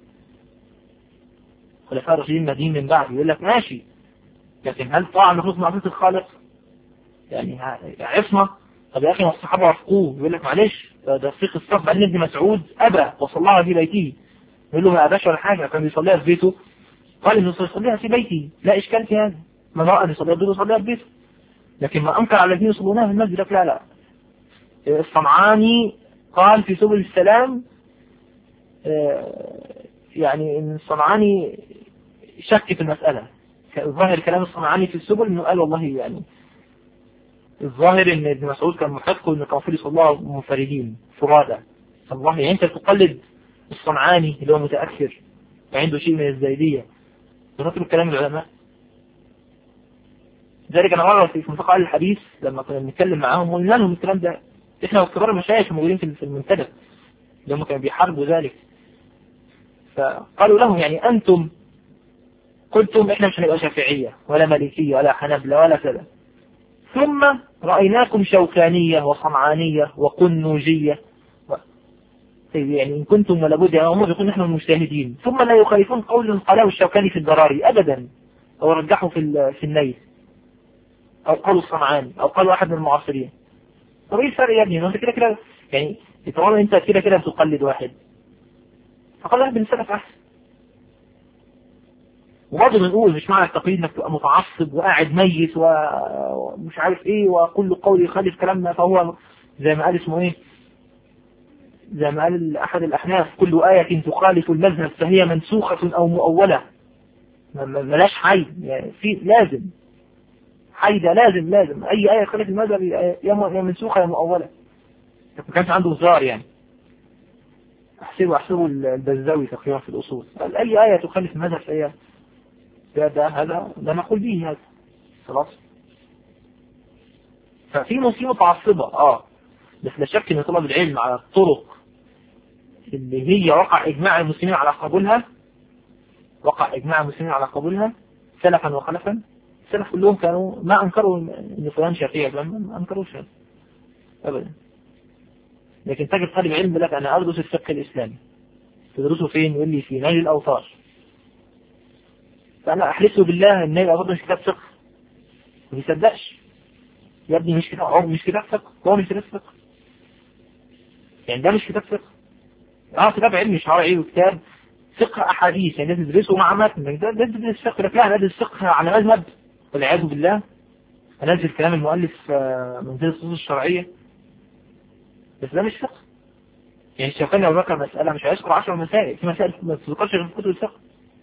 خلفاء الراشدين مهديين من بعد يقول لك ماشي، لكن هل طاعة نفوس معصية الخالق؟ يعني عصمة. طب يا أخي ما الصحابة وافقوه، يقول لك معلش ده فقه الصف عن ابن مسعود أبى وصلىها في بيته، يقول له ما أباش ولا حاجة، كان بيصليها في بيته، قال إنه يصليها في بيتي لا إشكال في هذا، ما رأى أن يصليها في بيته يصليها في بيته، لكن ما أنكر على الذين يصلونها في المسجد لك لا. الصنعاني قال في سبل السلام يعني إن الصنعاني شك في المسألة، ظاهر كلام الصنعاني في السبل إنه قال والله يعني الظاهر إن ابن مسعود كان محق وإن كان في صلاة منفردين فرادى، فالله يعني أنت تقلد الصنعاني اللي هو متأخر وعنده شيء من الزايدية بنطلب كلام العلماء. ذلك أنا مرة في منطقة أهل الحديث لما كنا بنتكلم معاهم وقلنا لهم الكلام ده، إحنا وكبار المشايخ الموجودين في المنتدى اللي هم كانوا بيحاربوا ذلك، فقالوا لهم يعني أنتم قلتم إحنا مش هنبقى شافعية ولا مالكية ولا حنبلة ولا كذا، ثم رأيناكم شوكانية وصنعانية وقنوجية يعني إن كنتم ولابد يا أمور يكون نحن المجتهدين، ثم لا يخالفون قول قاله الشوكاني في الضراري أبدا أو رجحوا في النيل أو قالوا الصنعاني أو قالوا أحد من المعاصرين. طب إيه الفرق يا ابني؟ أنت كده يعني طالما أنت كده بتقلد واحد فقال واحد من السلف أحسن. وبرضه بنقول مش معنى التقليد انك تبقى متعصب وقاعد ميت ومش عارف ايه وكل قول يخالف كلامنا فهو زي ما قال اسمه ايه، زي ما قال احد الاحناف كل آية تخالف المذهب فهي منسوخة او مؤولة، ملاش حيد يعني في لازم حيدة، لازم اي آية تخالف المذهب يا منسوخة يا مؤولة. ما كانش عنده هزار يعني، احسبوا البزاوي تقريبا في الاصول قال اي آية تخالف المذهب فهي هذا نقول به هذا خلاص. ففي مصيبة متعصبة بس لا شك ان طلب العلم على الطرق اللي هي وقع اجماع المسلمين على قبولها سلفا وخلفا. السلف كلهم كانوا ما انكروا ان فلان شافعي، ما انكروش ابدا، لكن تجد طالب علم لك انا ادرس الفقه الاسلامي، تدرسه فين؟ يقول لي في نيل الاوطار. فأنا أحلفه بالله إن نيل الأوطار مش كتاب فقه، ما بيصدقش يا ابني، مش كتاب فقه، هو مش كتاب فقه يعني، ده مش كتاب فقه، كتاب علمي شرعي وكتاب فقه أحاديث يعني لازم تدرسه مع متن، ده تدرس فقه، لكن لا ندرس فقه على مذهب والعياذ بالله. أنزل كلام المؤلف من ذي النصوص الشرعية، بس ده مش فقه يعني. الشوكاني لو ذكر مسألة مش هيذكر 10 مسائل، في مسائل ما تذكرش في كتب الفقه.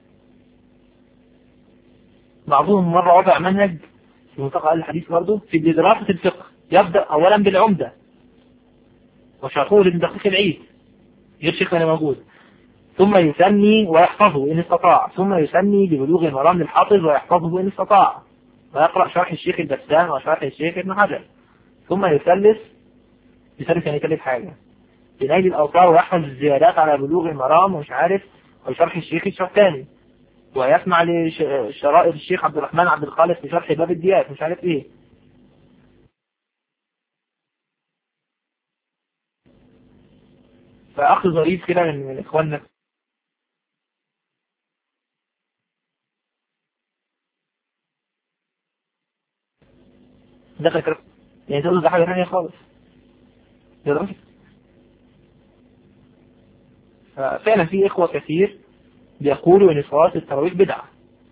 بعضهم مرة وضع منهج في منطقة أهل الحديث برضه في دراسة الفقه، يبدأ أولا بالعمدة وشرحوه لابن دقيق العيد غير شيخنا موجود، ثم يسمي ويحفظه إن استطاع، ثم يسمي ببلوغ المرام للحافظ ويحفظه إن استطاع، ويقرأ شرح الشيخ البسام وشرح الشيخ ابن حجر، ثم يثلث يعني يكلف حاجة بنيل الأوطار، ويحفظ الزيادات على بلوغ المرام ومش عارف، وشرح الشيخ الشركاني، ويسمع لشرائط الشيخ عبد الرحمن عبد الخالق في شرح باب الديات مش عارف ايه. فأخ ظريف كده من إخواننا دخل كده، يعني تقول ده حاجة ثانية خالص. ففعلا في إخوة كثير بيقولوا إن صلاة التراويح بدعة،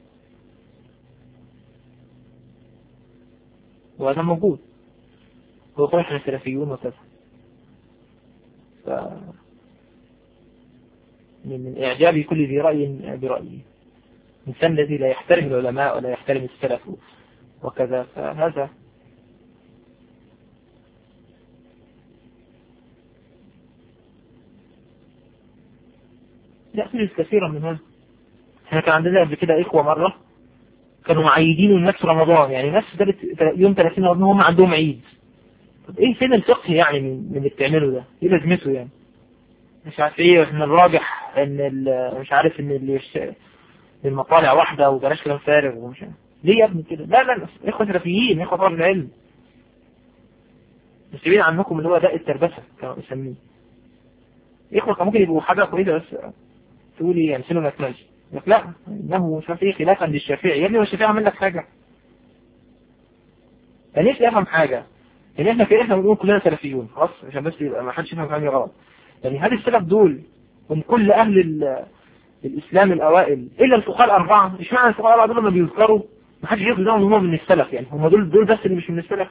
وهذا موجود، ويقول إحنا سلفيون وكذا. من إعجاب كل ذي رأي برأيه، الإنسان الذي لا يحترم العلماء ولا يحترم السلف وكذا، فهذا يحدث كثيرا من هذا. احنا كان عندنا قبل كده إخوة مرة كانوا معيدين الناس في رمضان، يعني ناس يوم 30 رمضان هم عندهم عيد. طب ايه فين الفقه يعني من اللي بتعمله ده؟ ايه لازمته يعني؟ مش عارف ايه، احنا الراجح ان مش عارف ان اللي المطالع واحدة وبلاش كلام فارغ ومش عارف ليه يا ابني كده. لا اخوة سلفيين، اخوة طالب العلم، مسؤولين عنكم اللي هو داء التربسة كانوا يسميه. اخوة كان ممكن يبقوا حاجة كويسة، بس تقولي يعني سنة ما تمشي لك لا انه مش عارف ايه خلافا للشافعي. يا ابني والشافعي عمل لك حاجة؟ يعني نفسي افهم حاجة، يعني احنا كده احنا بنقول كلنا سلفيون خلاص عشان بس يبقى ما حدش يفهم حاجة غلط. يعني هل السلف دول من كل اهل الاسلام الاوائل الا الفقهاء الاربعة؟ اشمعنى الفقهاء الاربعة دول لما بيذكروا ما حدش ياخد ان هم من السلف؟ يعني هم دول بس اللي مش من السلف؟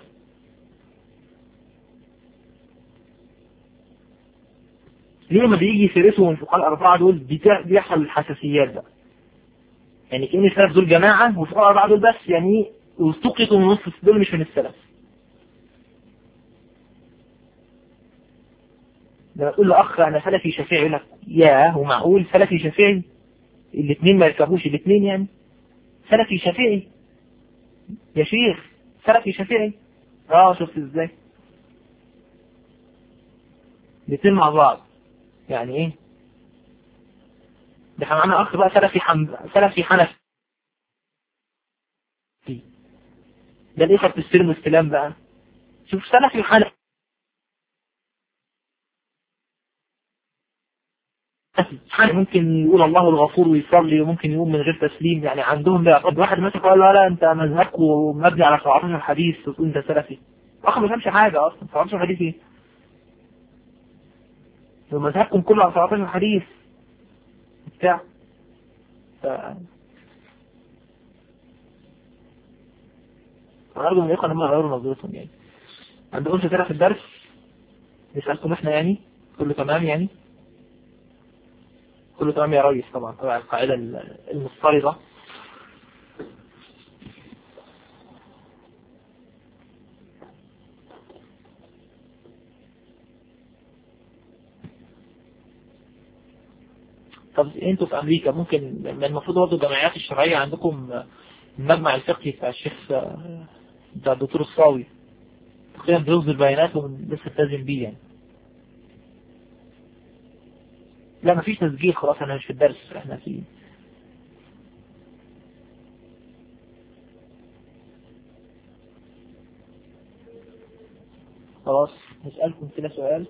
ليه ما بيجي سيرتهم الفقهاء الاربعة دول بيحصل الحساسيات بقى؟ يعني كأن السلف دول جماعة والفقهاء الاربعة دول بس يعني واستقطوا من نص دول مش من السلف. لما تقول له اخ انا سلفي شافعي يقول لك ياه ومعقول سلفي شافعي؟ الاثنين ما يركبوش الاثنين يعني؟ سلفي شافعي يا شيخ، سلفي شافعي شفت ازاي الاثنين مع بعض يعني ايه؟ ده معانا اخ بقى سلفي حنفي، ده الاخوه بتستلم واستلام بقى. شوف سلفي حنفي ممكن يقول الله الغفور ويصلي، وممكن يقول من غير تسليم. يعني عندهم بقى واحد مسك قال لا انت مذهبك مبني على 17 حديث وتقول انت سلفي. اخ ما فهمش حاجه اصلا. 17 حديث ايه؟ ومذهبكم كله على 17 حديث بتاع. أرجو من الإخوة لما يغيروا نظرتهم. يعني عندكم كده في الدرس نسألكم احنا يعني كله تمام؟ يعني كله تمام يا ريس؟ طبعا طبعا القاعدة المفترضة. طب انتوا في أمريكا ممكن المفروض برضه الجمعيات الشرعية عندكم المجمع الفقهي بتاع الشيخ بتاع الدكتور الصاوي تقريبا بيصدر بيانات ولسه التزم بيه يعني. لا مفيش تسجيل خلاص، احنا مش في الدرس احنا في خلاص. نسألكم كده سؤال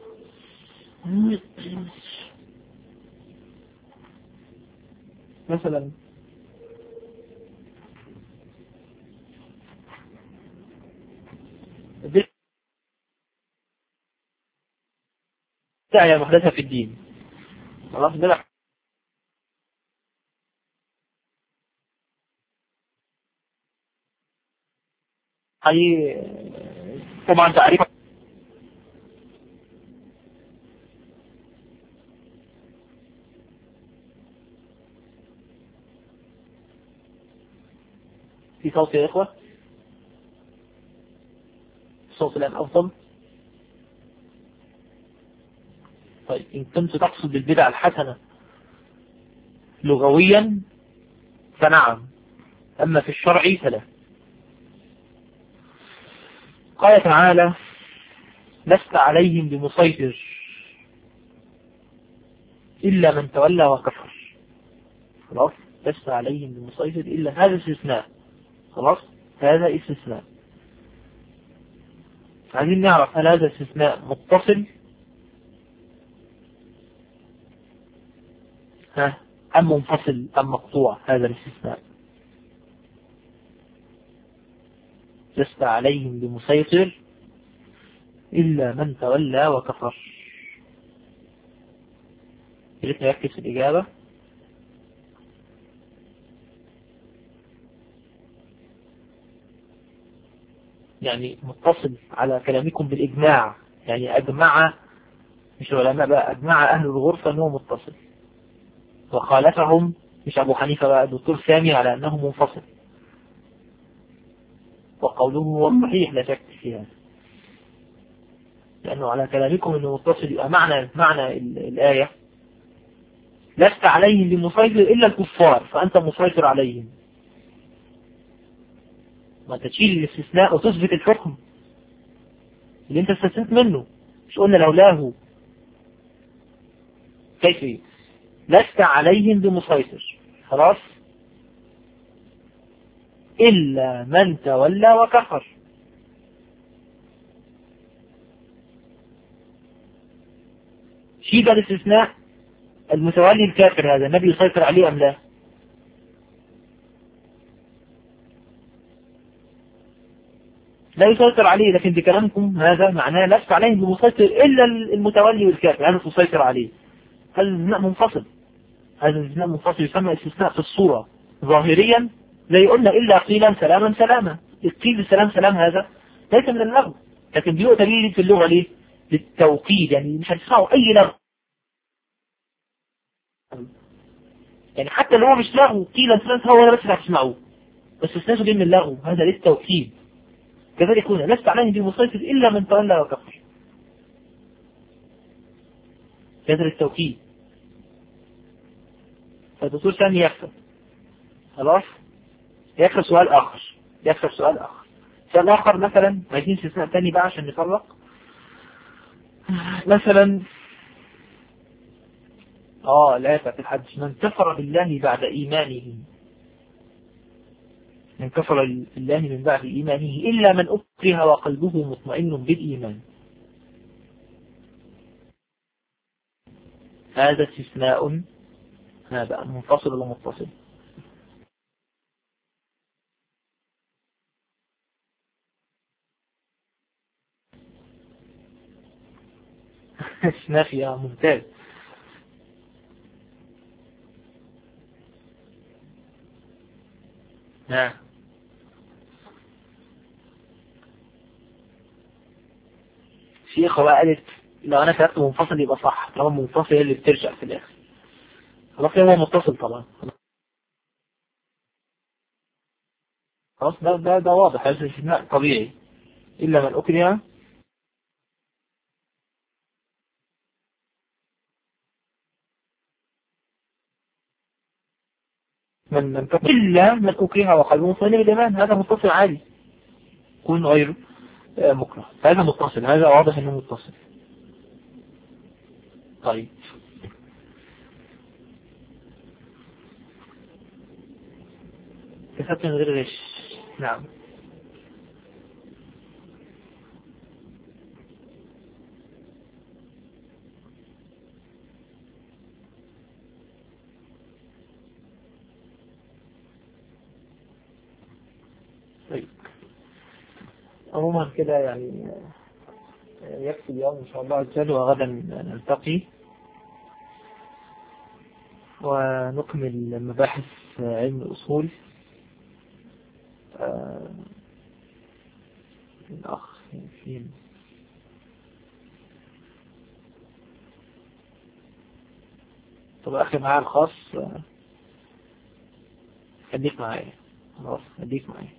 مثلا بدعة محدثة في الدين. خلاص بدعة طبعا تعريف في صوت يا إخوة، الصوت الآن أفضل. طيب إن كنت تقصد البدع الحسنة لغويا فنعم، أما في الشرع فلا. قال تعالى لست عليهم بمسيطر إلا من تولى وكفر. خلاص، لست عليهم بمسيطر إلا، هذا استثناء. خلاص، هذا استثناء. عايزين نعرف هل هذا استثناء متصل أم منفصل أم مقطوع. هذا الاستثناء لست عليهم بمسيطر إلا من تولى وكفر. يريد نركز في الإجابة. يعني متصل على كلامكم بالإجماع، يعني أجمع، مش العلماء بقى، أجمع أهل الغرفة أنه متصل، وخالفهم مش أبو حنيفة بقى، الدكتور سامي، على أنه منفصل، وقوله هو الصحيح لا شك فيها، لأنه على كلامكم أنه متصل. يبقى معنى الآية لست عليهم بمسيطر إلا الكفار فأنت مسيطر عليهم. ما تشيل الاستثناء وتثبت الحكم اللي انت استثنت منه. مش قلنا لولاه كيف لست عليهم بمسيطر، خلاص، إلا من تولى وكفر. شيل الاستثناء، المتولي الكافر هذا النبي يسيطر عليه أم لا؟ لا يسيطر عليه، لكن بكلامكم هذا معناه لست عليهم بمسيطر إلا المتولي والكافر، هذا تسيطر عليه. هذا الاستثناء منفصل، هذا الاستثناء منفصل يسمى استثناء في الصورة ظاهريا، زي قلنا إلا قيلا سلاما سلاما. القيل سلام سلام هذا ليس من اللغو، لكن بيؤتى به في اللغة ليه؟ للتوكيد، يعني مش هتسمعوا أي لغو، يعني حتى لو هو مش لغو قيلا سلام هو بس هتسمعوه، بس استثناء جاي من اللغو، هذا للتوكيد. كذلك هنا لست عليهم بمسيطر إلا من تولى وكفر، هذا للتوكيد. فالدكتور ثاني يكسب، خلاص، يكسب سؤال آخر، سؤال آخر مثلا، عايزين استثناء ثاني بقى عشان نفرق. مثلا الآية في الحج، من كفر بالله بعد إيمانه، من كفر بالله من بعد إيمانه إلا من أكره وقلبه مطمئن بالإيمان. هذا استثناء، هذا منفصل ولا متصل؟ نافية، ممتاز. نعم، في أخوة قالت لو أنا كتبت منفصل يبقى صح، طالما منفصل هي اللي بترجع في الآخر. خلاص، هو متصل طبعا، خلاص، ده واضح، هذا استثناء طبيعي. إلا من أكره من كفر إلا من أكره وقلبه مطمئن بالإيمان، هذا متصل عادي، يكون غير مكره، هذا متصل، هذا واضح إنه متصل. طيب، كسبت من غير غش. نعم، طيب، عموما كده يعني يكفي اليوم إن شاء الله عز وجل، وغدا نلتقي ونكمل مباحث علم الأصول. الأخ فين؟ طب أخي معايا الخاص، خليك معايا، خلاص خليك معايا.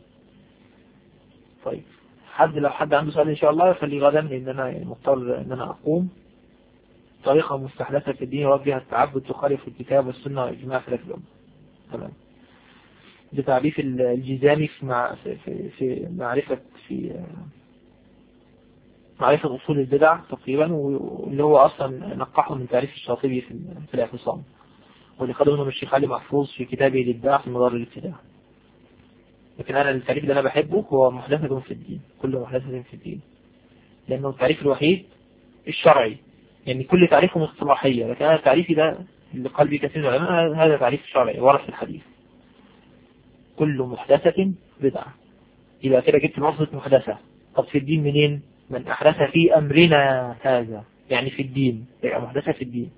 طيب، لو حد عنده سؤال إن شاء الله يخليه غدا، لأن أنا مضطر إن أنا أقوم. طريقة مستحدثة في الدين وجه التعبد تخالف الكتاب والسنة وإجماع خلاف الأمة. تمام. بتعريف الجزامي في معرفة في معرفة أصول البدع تقريبا، واللي هو أصلا نقحه من تعريف الشاطبي في الاعتصام، واللي خده منهم الشيخ علي محفوظ في كتابه الإبداع في مدار الابتداع. لكن أنا التعريف اللي أنا بحبه هو محدثة في الدين، كل محدثة في الدين، لأنه التعريف الوحيد الشرعي، يعني كل تعريفه اصطلاحية، لكن أنا تعريفي ده اللي قال به كثير من العلماء هذا تعريف شرعي ورد في الحديث. كل محدثة بدعة. يبقى كده جبت لفظة محدثة. طب في الدين منين؟ من أحدث في أمرنا هذا، يعني في الدين، يبقى محدثة في الدين.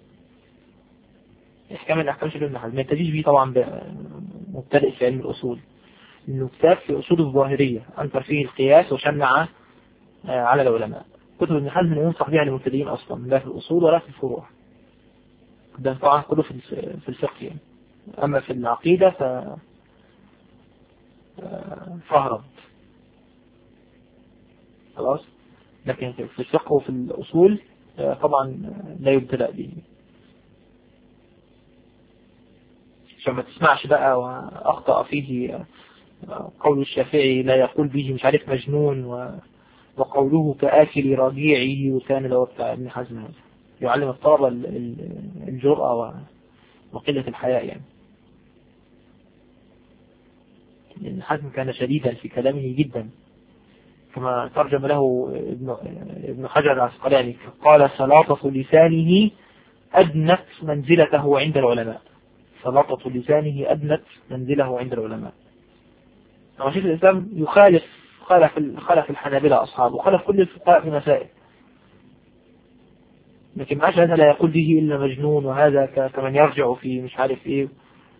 إحكام الأحكام شبه ابن حزم ما ينتجيش بيه طبعا مبتدئ في علم الأصول، إنه كتاب في أصول الظاهرية أنكر فيه القياس وشنع على العلماء. كتب ابن حزم لا ينصح بها للمبتدئين أصلا، لا في الأصول ولا في الفروع، ده طبعا كله في الفقه يعني. أما في العقيدة فهرب خلاص، لكن في الفقه وفي الأصول طبعا لا يبتدأ به، عشان ما تسمعش بقى وأخطأ فيه قول الشافعي لا يقول به مش عارف مجنون، وقوله كآكل رجيعه، وكان لو بتاع ابن حزم هذا يعلم الطلبة الجرأة وقلة الحياء يعني. ابن حزم كان شديدا في كلامه جدا، كما ترجم له ابن حجر العسقلاني قال سلاطة لسانه أدنت منزلته عند العلماء. سلاطة لسانه أدنت منزله عند العلماء. شيخ الإسلام خالف الحنابلة أصحابه، وخالف كل الفقهاء في مسائل، لكن معاش هذا لا يقول به إلا مجنون، وهذا كمن يرجع في مش عارف إيه.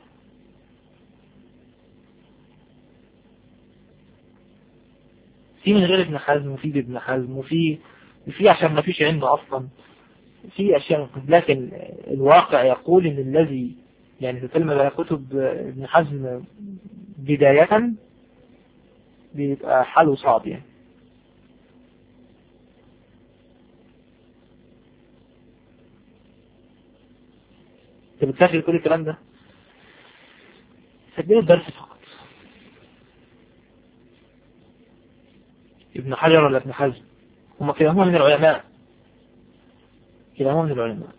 في من غير ابن حزم، وفي ابن حزم، وفي عشان ما فيش علم أصلا في أشياء، لكن الواقع يقول إن الذي يعني تتكلم على كتب ابن حزم بداية بيبقى حاله صعب يعني. انت بتسجل كل الكلام ده، سجلوا الدرس فقط. ابن حجر ولا ابن حزم هما كلاهما من العلماء، كلاهما من العلماء.